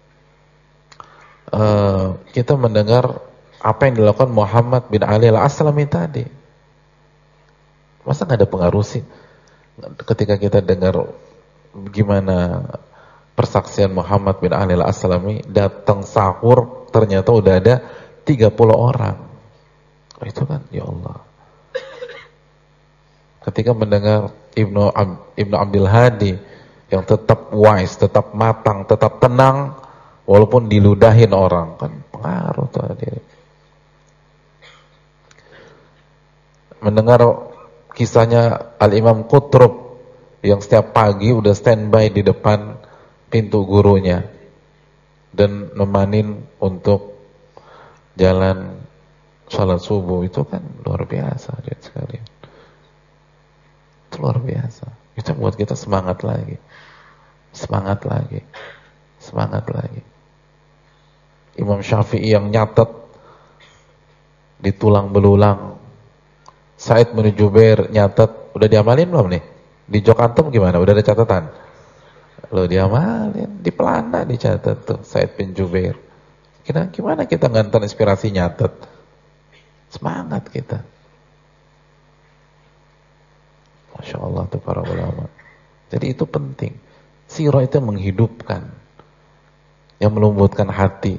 kita mendengar apa yang dilakukan Muhammad bin Ali al-Aslami tadi. Masa nggak ada pengaruh sih? Ketika kita dengar gimana persaksian Muhammad bin Ali al-Aslami, datang sahur ternyata udah ada 30 orang. Itu kan ya Allah. Ketika mendengar Ibnu Abdul Hadi yang tetap wise, tetap matang, tetap tenang walaupun diludahin orang, kan pengaruh tuh hadirin. Mendengar kisahnya Al-Imam Qutrub yang setiap pagi udah standby di depan pintu gurunya dan nemanin untuk jalan salat subuh, itu kan luar biasa sekali. Itu luar biasa. Itu buat kita semangat lagi. Semangat lagi. Semangat lagi. Imam Syafi'i yang nyatet di tulang belulang. Sa'id bin Jubair nyatet, udah diamalin belum nih? Di jok antum gimana? Udah ada catatan? Lo diamalin, di pelana dicatat tuh Sa'id bin Jubair. Gimana kita ngantar inspirasi nyatet? Semangat kita. Masya Allah tuh para ulama. Jadi itu penting. Sirah itu menghidupkan, yang melembutkan hati.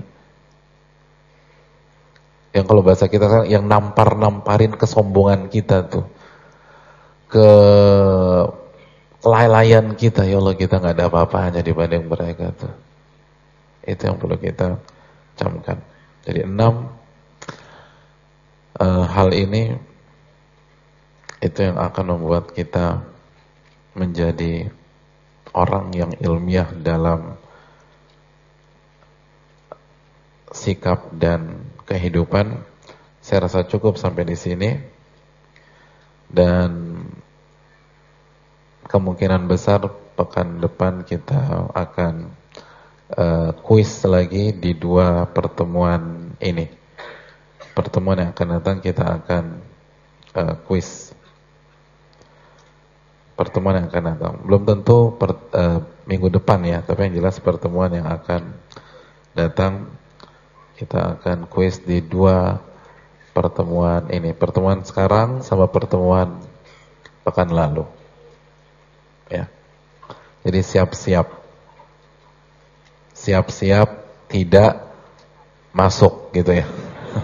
Yang kalau bahasa kita kan yang namparin kesombongan kita tuh, ke kelalaian kita. Ya Allah, kita nggak ada apa-apanya dibanding mereka tuh. Itu yang perlu kita camkan. Jadi 6 hal ini itu yang akan membuat kita menjadi orang yang ilmiah dalam sikap dan kehidupan. Saya rasa cukup sampai di sini, dan kemungkinan besar pekan depan kita akan kuis lagi di 2 pertemuan ini. Pertemuan yang akan datang kita akan kuis. Pertemuan yang akan datang. Belum tentu minggu depan ya, tapi yang jelas pertemuan yang akan datang kita akan kuis di 2 pertemuan ini. Pertemuan sekarang sama pertemuan pekan lalu. Ya. Jadi siap-siap. Siap-siap tidak masuk gitu ya.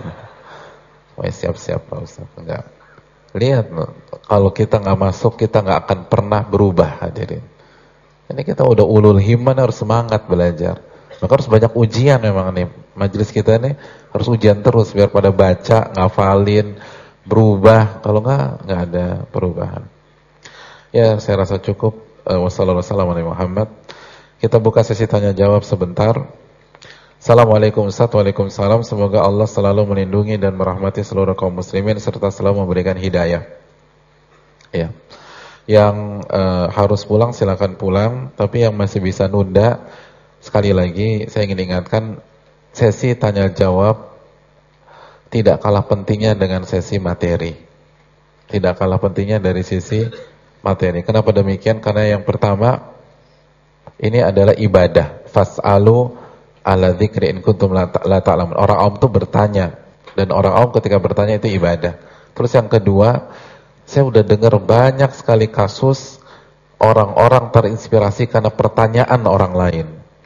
Wah, siap-siap Pak Ustaz. Enggak. Lihat, kalau kita nggak masuk, kita nggak akan pernah berubah, hadirin. Ini kita udah ulul himman, harus semangat belajar. Maka harus banyak ujian memang nih. Majelis kita nih harus ujian terus biar pada baca, ngafalin, berubah. Kalau nggak ada perubahan. Ya, saya rasa cukup. Wassalamualaikum warahmatullahi wabarakatuh. Kita buka sesi tanya jawab sebentar. Assalamualaikum Ustaz. Waalaikumsalam. Semoga Allah selalu melindungi dan merahmati seluruh kaum muslimin serta selalu memberikan hidayah. Ya. Yang harus pulang silakan pulang, tapi yang masih bisa nunda, sekali lagi saya ingin ingatkan, sesi tanya jawab tidak kalah pentingnya dengan sesi materi. Tidak kalah pentingnya dari sisi materi. Kenapa demikian? Karena yang pertama, ini adalah ibadah. Fas'alu ala dzikri in kuntum la ta'lamun. Orang awam itu bertanya, dan orang awam ketika bertanya itu ibadah. Terus yang kedua, saya udah dengar banyak sekali kasus orang-orang terinspirasi karena pertanyaan orang lain.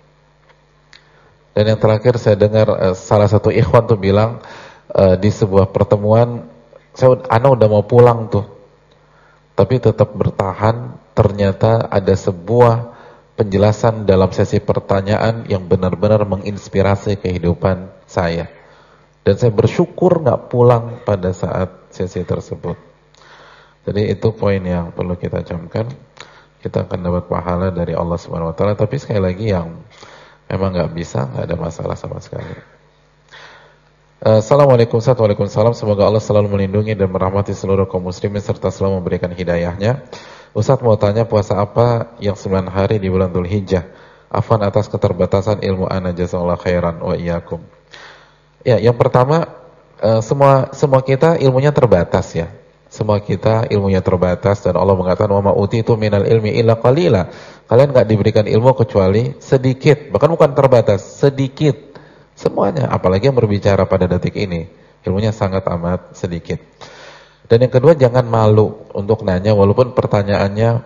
Dan yang terakhir saya dengar salah satu ikhwan tuh bilang di sebuah pertemuan, ana udah mau pulang tuh, tapi tetap bertahan. Ternyata ada sebuah penjelasan dalam sesi pertanyaan yang benar-benar menginspirasi kehidupan saya. Dan saya bersyukur nggak pulang pada saat sesi tersebut. Jadi itu poin yang perlu kita camkan. Kita akan dapat pahala dari Allah Subhanahu Wa Taala. Tapi sekali lagi yang memang nggak bisa, nggak ada masalah sama sekali. Assalamualaikum warahmatullahi wabarakatuh. Waalaikumsalam. Semoga Allah selalu melindungi dan merahmati seluruh kaum muslimin serta selalu memberikan hidayahnya. Ustaz mau tanya, puasa apa yang 9 hari di bulan Dzulhijjah? Afwan atas keterbatasan ilmu ana, jazakallahu khairan wa iyyakum. Ya, yang pertama, semua kita ilmunya terbatas ya. Semua kita ilmunya terbatas dan Allah mengatakan wa ma utitu minal ilmi illa qalila. Kalian enggak diberikan ilmu kecuali sedikit, bahkan bukan terbatas, sedikit. Semuanya, apalagi yang berbicara pada detik ini, ilmunya sangat amat sedikit. Dan yang kedua, jangan malu untuk nanya walaupun pertanyaannya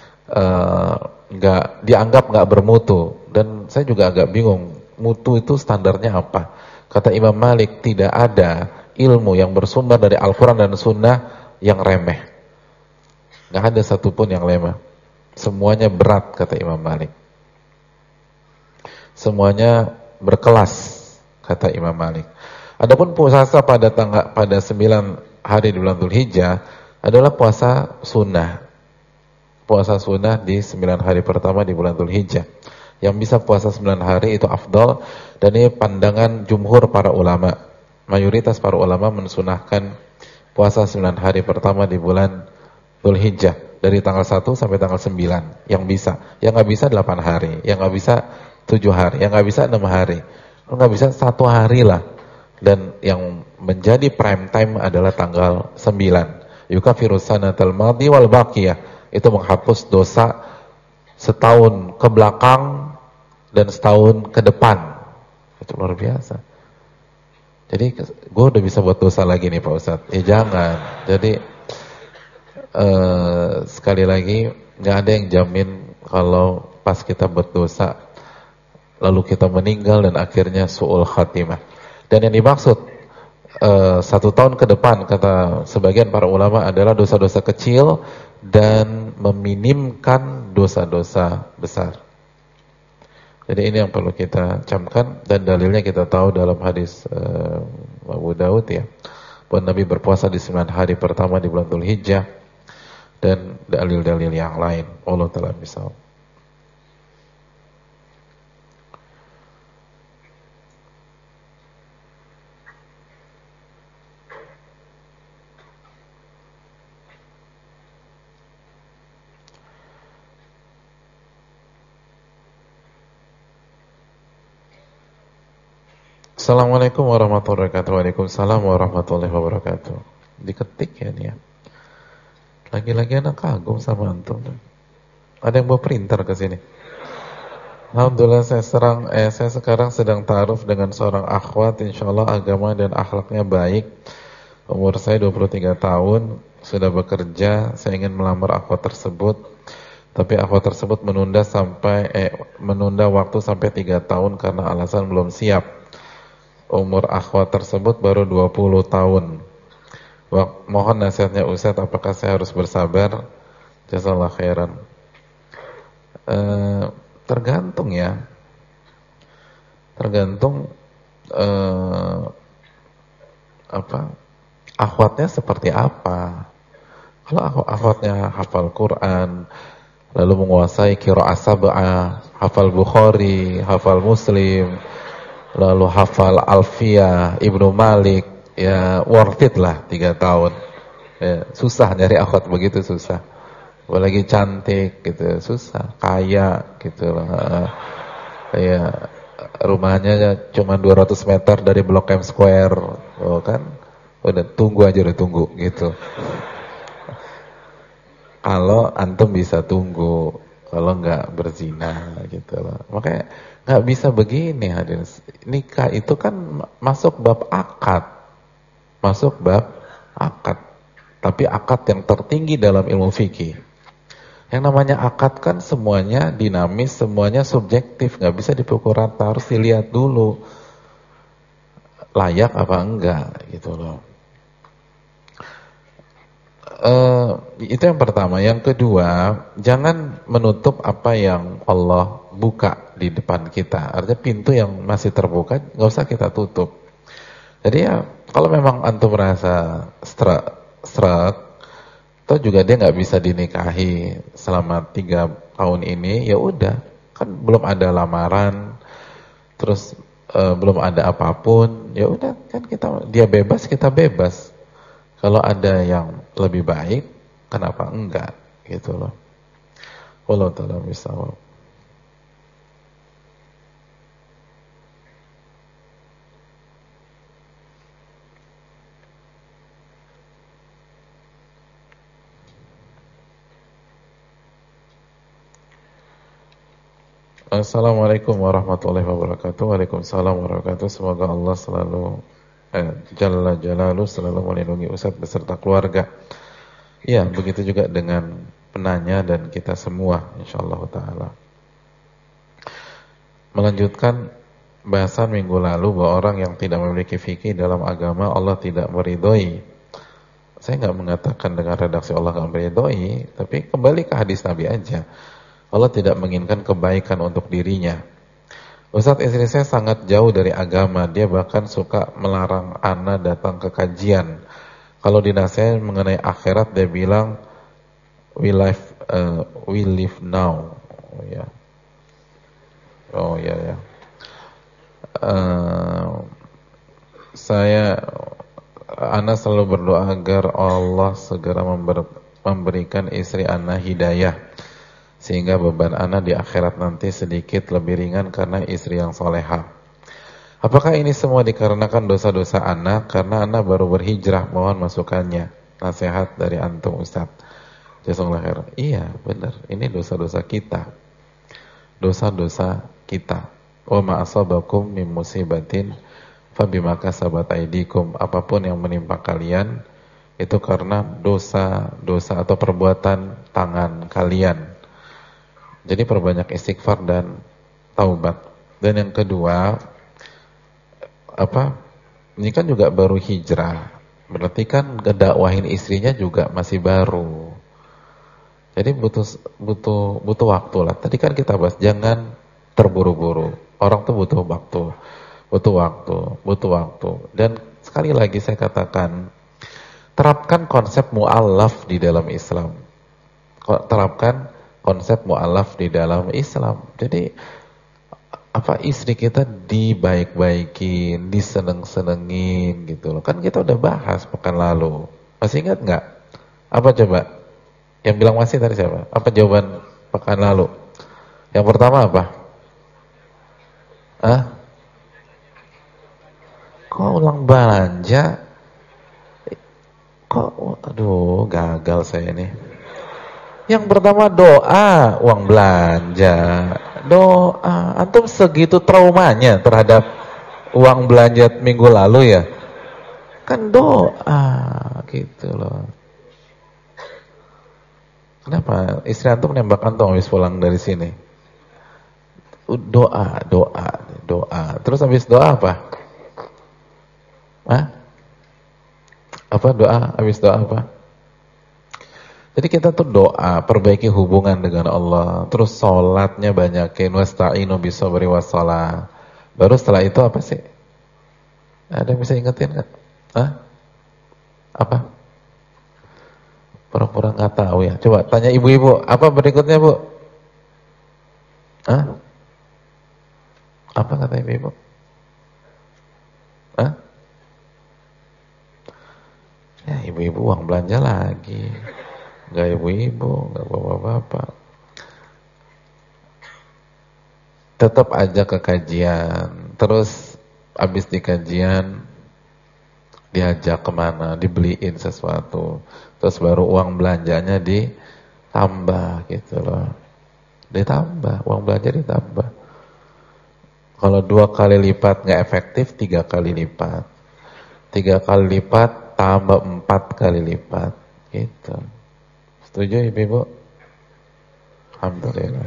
dianggap nggak bermutu. Dan saya juga agak bingung, mutu itu standarnya apa? Kata Imam Malik, tidak ada ilmu yang bersumber dari Al-Quran dan Sunnah yang remeh. Nggak ada satupun yang remeh. Semuanya berat, kata Imam Malik. Semuanya berkelas, kata Imam Malik. Adapun puasa pada 9 hari di bulan Dzulhijjah adalah puasa sunnah. Puasa sunnah di 9 hari pertama di bulan Dzulhijjah. Yang bisa puasa 9 hari itu afdal, dan ini pandangan jumhur para ulama. Mayoritas para ulama mensunahkan puasa 9 hari pertama di bulan Dzulhijjah dari tanggal 1 sampai tanggal 9 yang bisa. Yang nggak bisa 8 hari, yang nggak bisa 7 hari, yang nggak bisa 6 hari. Nggak bisa 1 hari lah. Dan yang menjadi prime time adalah tanggal 9. Yukaffiru sanatal madhi wal baqiyah. Itu menghapus dosa setahun ke belakang dan setahun ke depan. Itu luar biasa. Jadi gue udah bisa buat dosa lagi nih Pak Ustadz. Jangan. Jadi sekali lagi, nggak ada yang jamin kalau pas kita buat dosa lalu kita meninggal dan akhirnya su'ul khatimah. Dan yang dimaksud 1 tahun ke depan, kata sebagian para ulama, adalah dosa-dosa kecil dan meminimkan dosa-dosa besar. Jadi ini yang perlu kita camkan, dan dalilnya kita tahu dalam hadis Abu Daud ya, bahwa Nabi berpuasa di 9 hari pertama di bulan Dzulhijjah, dan dalil-dalil yang lain. Allah Ta'ala misal. Assalamualaikum warahmatullahi wabarakatuh. Waalaikumsalam warahmatullahi wabarakatuh. Diketik ya nih ya. Lagi-lagi anak kagum sama antum. Ada yang bawa printer ke sini. Alhamdulillah saya sekarang sedang ta'aruf dengan seorang akhwat, insyaallah agama dan akhlaknya baik. Umur saya 23 tahun, sudah bekerja. Saya ingin melamar akhwat tersebut, tapi akhwat tersebut menunda waktu sampai 3 tahun karena alasan belum siap. Umur akhwat tersebut baru 20 tahun. Mohon nasihatnya Ustaz, apakah saya harus bersabar? Jazakallahu khairan. Tergantung ya. Tergantung akhwatnya seperti apa. Kalau akhwatnya hafal Quran, lalu menguasai qiraah sab'ah, hafal Bukhari, hafal Muslim, lalu hafal Alfiyah, Ibnu Malik, ya worth it lah 3 tahun. Ya, susah nyari akhwat begitu, susah. Apalagi cantik gitu, susah. Kaya gitu lah. Ya, rumahnya cuma 200 meter dari Blok M Square. Oh kan? Udah tunggu gitu. Kalau antum bisa tunggu, kalau enggak berzina gitu loh. Makanya nggak bisa begini hadirin. Nikah itu kan masuk bab akad. Tapi akad yang tertinggi dalam ilmu fikih. Yang namanya akad kan semuanya dinamis, semuanya subjektif, nggak bisa dipukul rata, harus dilihat dulu layak apa enggak gitu loh. Itu yang pertama. Yang kedua, jangan menutup apa yang Allah buka di depan kita. Artinya pintu yang masih terbuka nggak usah kita tutup. Jadi ya kalau memang antum merasa struck, atau juga dia nggak bisa dinikahi selama 3 tahun ini, ya udah, kan belum ada lamaran, terus belum ada apapun, ya udah kan dia bebas, kita bebas. Kalau ada yang lebih baik, kenapa enggak gitu loh. Wallahu ta'ala bishawab. Assalamualaikum warahmatullahi wabarakatuh. Waalaikumsalam warahmatullahi wabarakatuh. Semoga Allah selalu Jalla Jalaluhu selalu melindungi Ustaz beserta keluarga. Ya, begitu juga dengan penanya dan kita semua insyaallah taala. Melanjutkan bahasan minggu lalu bahwa orang yang tidak memiliki fikih dalam agama Allah tidak meridhoi. Saya enggak mengatakan dengan redaksi Allah enggak meridhoi, tapi kembali ke hadis Nabi aja. Allah tidak menginginkan kebaikan untuk dirinya. Ustaz, istri saya sangat jauh dari agama. Dia bahkan suka melarang ana datang ke kajian. Kalau dinasihatin mengenai akhirat, dia bilang we live now. Ana selalu berdoa agar Allah segera memberikan istri ana hidayah, sehingga beban ana di akhirat nanti sedikit lebih ringan karena istri yang solehah. Apakah ini semua dikarenakan dosa-dosa ana? Karena ana baru berhijrah, mohon masukannya. Nasihat dari antum Ustaz. Jazakallahu khair. Iya benar, ini dosa-dosa kita. Dosa-dosa kita. Wa ma asabakum min musibatin fabima kasabat aydikum. Apapun yang menimpa kalian itu karena dosa-dosa atau perbuatan tangan kalian. Jadi perbanyak istighfar dan taubat. Dan yang kedua, ini kan juga baru hijrah. Berarti kan ngedakwahin istrinya juga masih baru. Jadi butuh waktu lah. Tadi kan kita bahas jangan terburu-buru. Orang tuh butuh waktu. Dan sekali lagi saya katakan, terapkan konsep mu'allaf di dalam Islam. Terapkan konsep mu'alaf di dalam Islam. Jadi istri kita dibaik-baikin, diseneng-senengin gitu loh. Kan kita udah bahas pekan lalu. Masih ingat nggak? Apa coba? Yang bilang masih tadi siapa? Apa jawaban pekan lalu? Yang pertama apa? Kok ulang belanja? Kok, aduh, gagal saya ini. Yang pertama doa, uang belanja. Doa, antum segitu traumanya terhadap uang belanja minggu lalu ya? Kan doa, gitu loh. Kenapa? Istri antum nembak antum habis pulang dari sini? Doa. Terus habis doa apa? Hah? Apa doa? Habis doa apa? Jadi kita tuh doa, perbaiki hubungan dengan Allah. Terus sholatnya banyakin, wasta'inu bisabri wassalah. Baru setelah itu apa sih? Ada yang bisa ingetin nggak? Hah? Apa? Pura-pura nggak tahu ya. Coba tanya ibu-ibu, apa berikutnya bu? Hah? Apa kata ibu-ibu? Hah? Ya ibu-ibu uang belanja lagi. Gak ibu-ibu, gak bapak-bapak. Tetap aja ke kajian. Terus abis di kajian diajak kemana, dibeliin sesuatu. Terus baru uang belanjanya ditambah gitu loh. Ditambah, uang belanja ditambah. Kalau 2 kali lipat gak efektif, 3 kali lipat. 3 kali lipat tambah 4 kali lipat gitu. Setuju ibu-ibu? Alhamdulillah.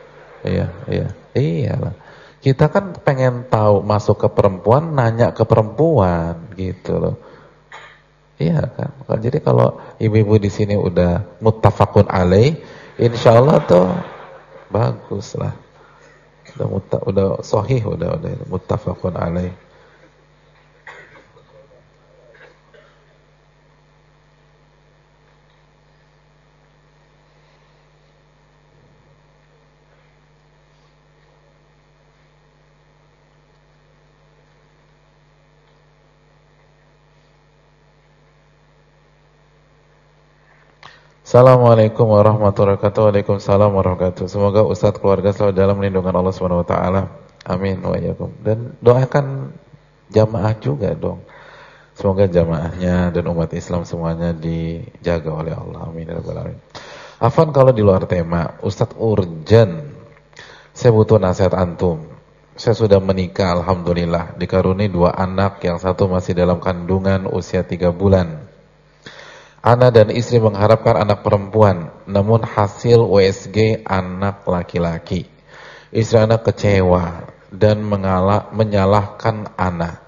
Iyalah. Kita kan pengen tahu masuk ke perempuan, nanya ke perempuan gitu loh. Iya kan? Jadi kalau ibu-ibu di sini udah muttafaqun alaih, insyaallah tuh bagus lah. Udah sahih, udah muttafaqun alaih. Assalamualaikum warahmatullahi wabarakatuh. Waalaikumsalam warahmatullahi wabarakatuh. Semoga Ustadz keluarga selalu dalam lindungan Allah Subhanahu wa taala. Amin wa iyyakum. Dan doakan jamaah juga dong. Semoga jamaahnya dan umat Islam semuanya dijaga oleh Allah. Amin ya rabbal alamin. Afwan kalau di luar tema, Ustadz urgen. Saya butuh nasihat antum. Saya sudah menikah alhamdulillah, dikaruniai 2 anak, yang satu masih dalam kandungan usia 3 bulan. Ana dan istri mengharapkan anak perempuan, namun hasil USG anak laki-laki. Istri Ana kecewa dan menyalahkan Ana.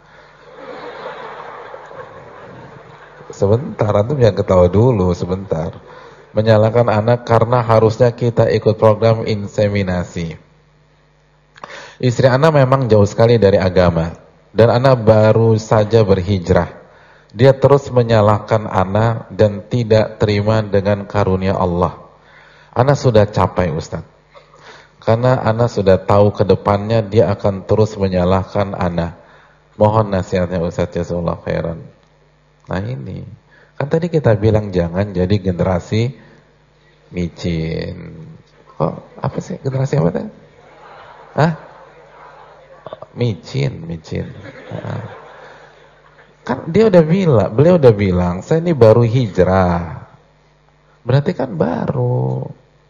Sebentar, antum jangan ketawa dulu, sebentar. Menyalahkan Ana karena harusnya kita ikut program inseminasi. Istri Ana memang jauh sekali dari agama, dan Ana baru saja berhijrah. Dia terus menyalahkan Ana dan tidak terima dengan karunia Allah. Ana sudah capek Ustaz. Karena Ana sudah tahu ke depannya dia akan terus menyalahkan Ana. Mohon nasihatnya Ustaz, jazakallahu khairan. Nah ini, kan tadi kita bilang jangan jadi generasi micin. Kok apa sih generasi apa tadi? Hah? Micin. Kan dia udah bilang, beliau udah bilang, saya ini baru hijrah. Berarti kan baru.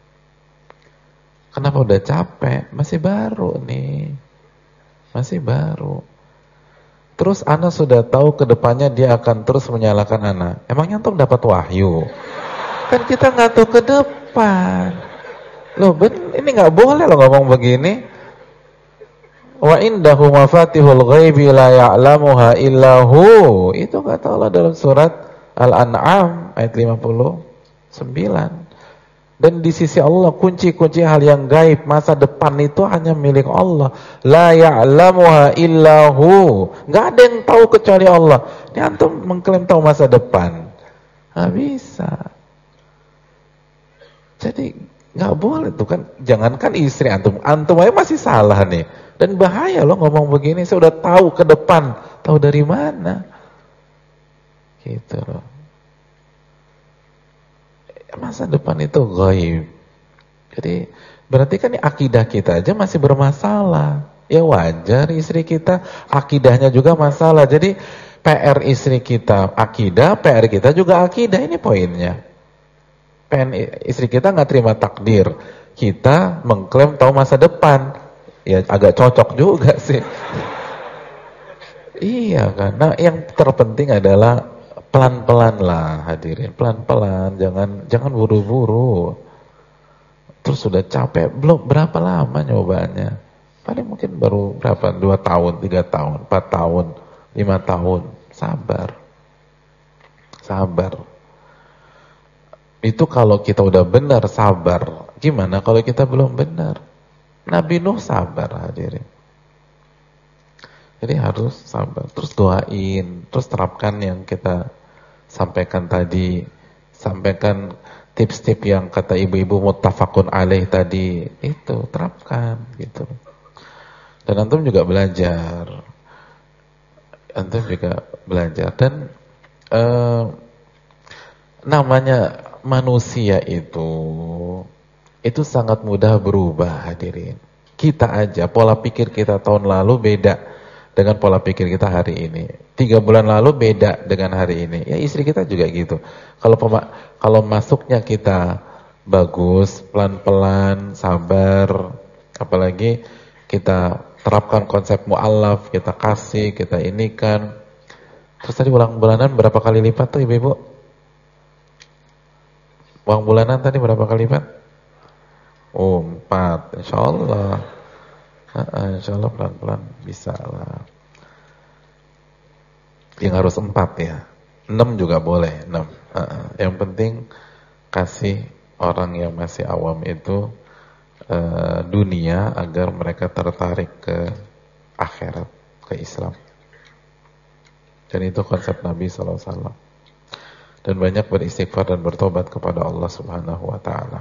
Kenapa udah capek? Masih baru nih. Masih baru. Terus Ana sudah tahu ke depannya dia akan terus menyalahkan Ana. Emangnya antum dapat wahyu? Kan kita nggak tahu ke depan. Loh, ini nggak boleh loh ngomong begini. Wa indahu mafatihul ghaibi la ya'lamuha illahu. Itu kata Allah dalam surat Al-An'am ayat 59. Dan di sisi Allah kunci-kunci hal yang gaib masa depan itu hanya milik Allah. La ya'lamuha illahu. Enggak ada yang tahu kecuali Allah. Ini antum mengklaim tahu masa depan. Enggak bisa. Jadi enggak boleh tuh kan. Jangankan istri antum aja masih salah nih. Dan bahaya loh ngomong begini, saya udah tahu ke depan, tahu dari mana? Gitu loh. Masa depan itu gaib. Jadi berarti kan akidah kita aja masih bermasalah. Ya wajar, istri kita akidahnya juga masalah. Jadi PR istri kita akidah, PR kita juga akidah, ini poinnya. Istri kita nggak terima takdir, kita mengklaim tahu masa depan. Ya agak cocok juga sih. Iya kan. Nah, yang terpenting adalah pelan-pelan lah hadirin, pelan-pelan, jangan buru-buru. Terus sudah capek, belum berapa lama nyobanya? Paling mungkin baru berapa? 2 tahun, 3 tahun, 4 tahun, 5 tahun. Sabar. Sabar. Itu kalau kita udah benar sabar. Gimana kalau kita belum benar? Nabi Nuh sabar hadirin. Jadi harus sabar. Terus doain, terus terapkan yang kita sampaikan tadi. Sampaikan tips-tips yang kata ibu-ibu muttafaqun alaih tadi. Itu terapkan gitu. Dan antum juga belajar. Antum juga belajar. Dan namanya manusia itu sangat mudah berubah hadirin. Kita aja, pola pikir kita tahun lalu beda dengan pola pikir kita hari ini. 3 bulan lalu beda dengan hari ini. Ya istri kita juga gitu. Kalau masuknya kita bagus, pelan-pelan, sabar, apalagi kita terapkan konsep mu'allaf, kita kasih, kita inikan. Terus tadi uang bulanan berapa kali lipat tuh ibu-ibu? Uang bulanan tadi berapa kali lipat? Oh 4, insyaallah. Insyaallah pelan-pelan bisa lah. Yang harus 4 ya. 6 juga boleh 6. Yang penting kasih orang yang masih awam itu dunia agar mereka tertarik ke akhirat, ke Islam. Dan itu konsep Nabi SAW. Dan banyak beristighfar dan bertobat kepada Allah Subhanahu wa taala.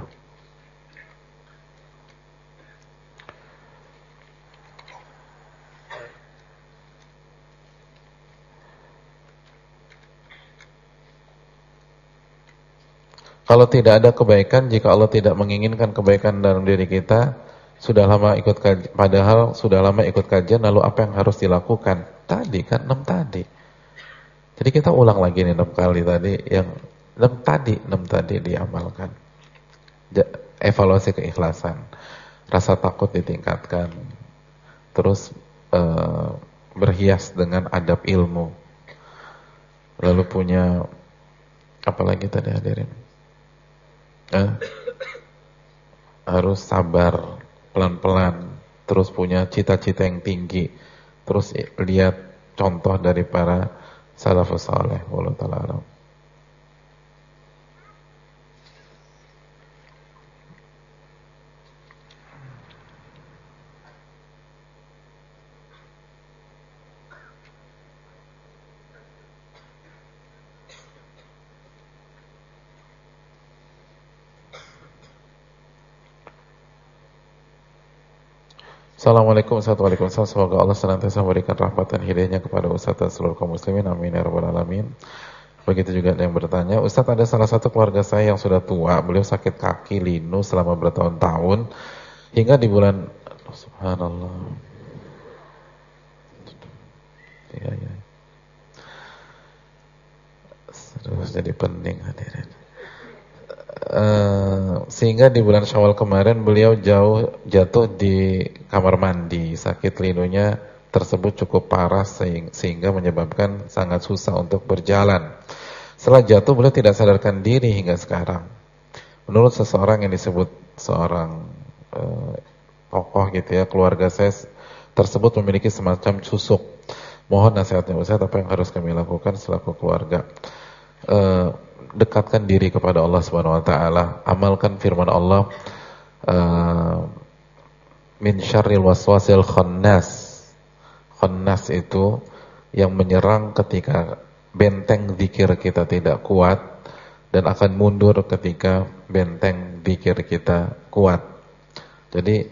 Kalau tidak ada kebaikan, jika Allah tidak menginginkan kebaikan dalam diri kita, sudah lama ikut kajian, padahal sudah lama ikut kajian, lalu apa yang harus dilakukan? Tadi kan 6 tadi. Jadi kita ulang lagi nih 6 kali tadi, yang 6 tadi diamalkan. Evaluasi keikhlasan, rasa takut ditingkatkan, terus berhias dengan adab ilmu, lalu punya apa lagi tadi hadirin? Harus sabar, pelan-pelan, terus punya cita-cita yang tinggi, terus lihat contoh dari para salafus saleh. Wallahu ta'ala alam. Assalamualaikum warahmatullahi wabarakatuh. Semoga Allah senantiasa memberikan rahmat dan hidayahnya kepada Ustaz dan seluruh kaum muslimin. Amin ya rabbal alamin. Begitu juga ada yang bertanya, Ustaz, ada salah satu keluarga saya yang sudah tua, beliau sakit kaki linu selama bertahun-tahun hingga di bulan subhanallah. Ya. Terus jadi pening hadirin. Sehingga di bulan Syawal kemarin beliau jatuh di kamar mandi. Sakit linunya tersebut cukup parah sehingga menyebabkan sangat susah untuk berjalan. Setelah jatuh beliau tidak sadarkan diri hingga sekarang. Menurut seseorang yang disebut seorang tokoh gitu ya, keluarga saya tersebut memiliki semacam susuk. Mohon nasihatnya Ustaz, apa yang harus kami lakukan selaku keluarga? Dekatkan diri kepada Allah Subhanahu wa taala, amalkan firman Allah, min syarril waswasil khannas. Khannas itu yang menyerang ketika benteng zikir kita tidak kuat dan akan mundur ketika benteng zikir kita kuat. Jadi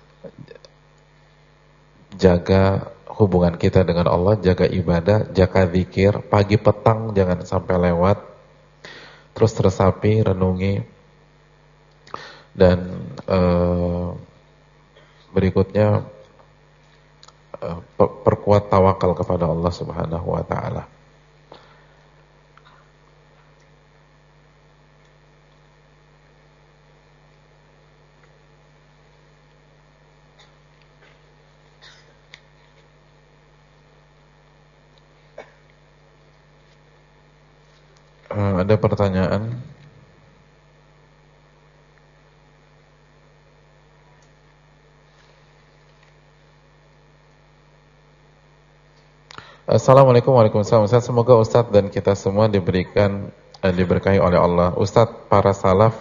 jaga hubungan kita dengan Allah, jaga ibadah, jaga zikir, pagi petang jangan sampai lewat. Terus resapi, renungi. Dan berikutnya perkuat tawakal kepada Allah Subhanahu wa taala. Ada pertanyaan? Assalamualaikum warahmatullahi wabarakatuh. Semoga Ustadz dan kita semua diberkahi oleh Allah. Ustadz, para salaf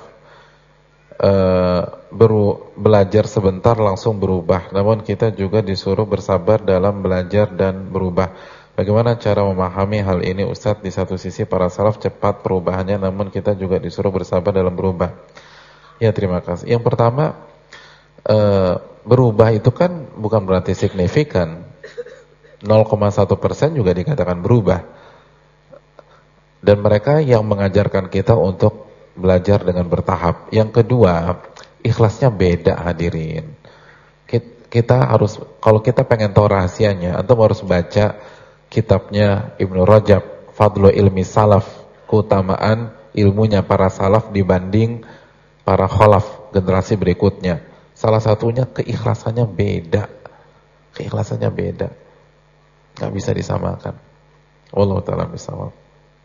belajar sebentar langsung berubah. Namun kita juga disuruh bersabar dalam belajar dan berubah. Bagaimana cara memahami hal ini Ustadz? Di satu sisi para salaf cepat perubahannya, namun kita juga disuruh bersabar dalam berubah. Ya, terima kasih. Yang pertama, berubah itu kan bukan berarti signifikan. 0,1% juga dikatakan berubah. Dan mereka yang mengajarkan kita untuk belajar dengan bertahap. Yang kedua, ikhlasnya beda hadirin. Kita harus, kalau kita pengen tahu rahasianya, antum harus baca kitabnya Ibnu Rajab, Fadlu Ilmi Salaf, keutamaan ilmunya para salaf dibanding para khalaf, generasi berikutnya. Salah satunya keikhlasannya beda. Keikhlasannya beda. Gak bisa disamakan. Wallahu ta'ala bisawab.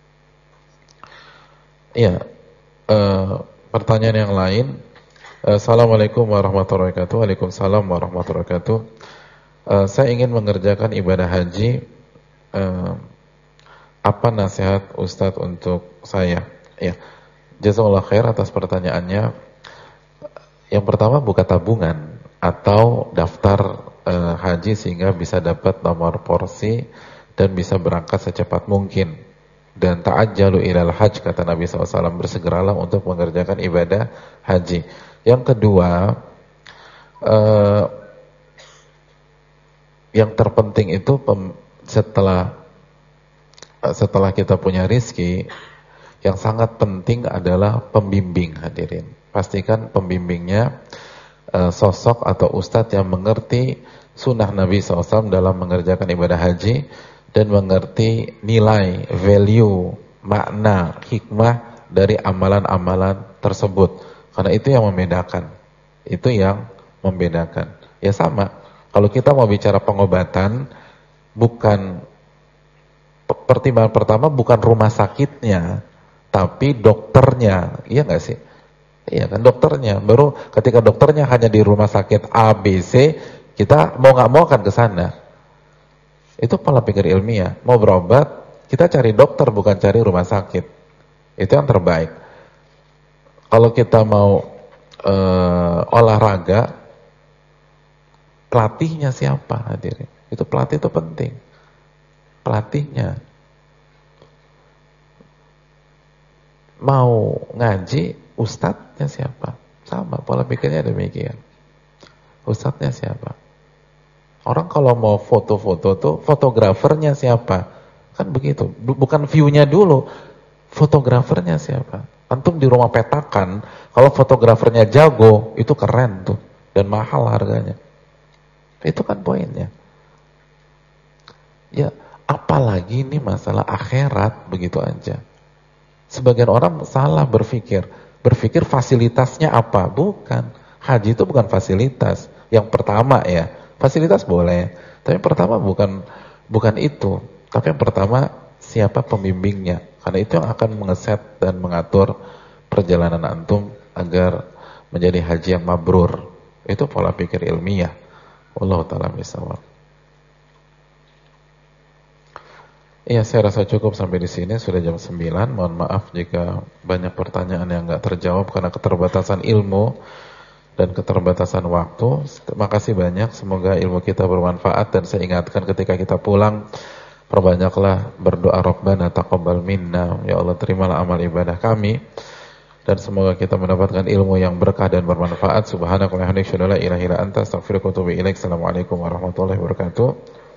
Iya. Pertanyaan yang lain. Assalamualaikum warahmatullahi wabarakatuh. Waalaikumsalam warahmatullahi wabarakatuh. Saya ingin mengerjakan ibadah haji. Apa nasihat Ustadz untuk saya? Ya. Jazakallahu khair atas pertanyaannya. Yang pertama, buka tabungan atau daftar haji sehingga bisa dapat nomor porsi dan bisa berangkat secepat mungkin. Dan ta'ajjalu ilal hajj, kata Nabi SAW, bersegeralah untuk mengerjakan ibadah haji. Yang kedua, yang terpenting itu setelah kita punya rizki, yang sangat penting adalah pembimbing hadirin. Pastikan pembimbingnya sosok atau ustadz yang mengerti sunnah Nabi SAW dalam mengerjakan ibadah haji dan mengerti nilai, value, makna, hikmah dari amalan-amalan tersebut. Karena itu yang membedakan. Itu yang membedakan. Ya sama, kalau kita mau bicara pengobatan, bukan pertimbangan pertama bukan rumah sakitnya, tapi dokternya. Iya nggak sih? Iya kan, dokternya. Baru ketika dokternya hanya di rumah sakit A, B, C, kita mau nggak mau akan ke sana. Itu pola pikir ilmiah. Mau berobat, kita cari dokter bukan cari rumah sakit. Itu yang terbaik. Kalau kita mau olahraga, pelatihnya siapa hadirin? Itu pelatih itu penting. Pelatihnya. Mau ngaji, ustadznya siapa? Sama, pola pikirnya demikian. Ustadznya siapa? Orang kalau mau foto-foto tuh, fotografernya siapa? Kan begitu. Bukan view-nya dulu, fotografernya siapa? Antum di rumah petakan, kalau fotografernya jago, itu keren tuh. Dan mahal harganya. Itu kan poinnya. Ya, apalagi ini masalah akhirat, begitu aja. Sebagian orang salah berpikir fasilitasnya apa? Bukan. Haji itu bukan fasilitas. Yang pertama ya, fasilitas boleh. Tapi pertama bukan itu. Tapi yang pertama siapa pembimbingnya? Karena itu yang akan mengeset dan mengatur perjalanan antum agar menjadi haji yang mabrur. Itu pola pikir ilmiah. Wallahu ta'ala bisawab. Iya, saya rasa cukup sampai di sini, sudah jam 9. Mohon maaf jika banyak pertanyaan yang enggak terjawab karena keterbatasan ilmu dan keterbatasan waktu. Terima kasih banyak, semoga ilmu kita bermanfaat. Dan saya ingatkan ketika kita pulang, perbanyaklah berdoa Rabbana taqabbal minna, ya Allah terimalah amal ibadah kami. Dan semoga kita mendapatkan ilmu yang berkah dan bermanfaat. Subhanakallahumma wa bihamdika, asyhadu an la ilaha illa anta, astaghfiruka wa atubu ilaik. Assalamualaikum warahmatullahi wabarakatuh.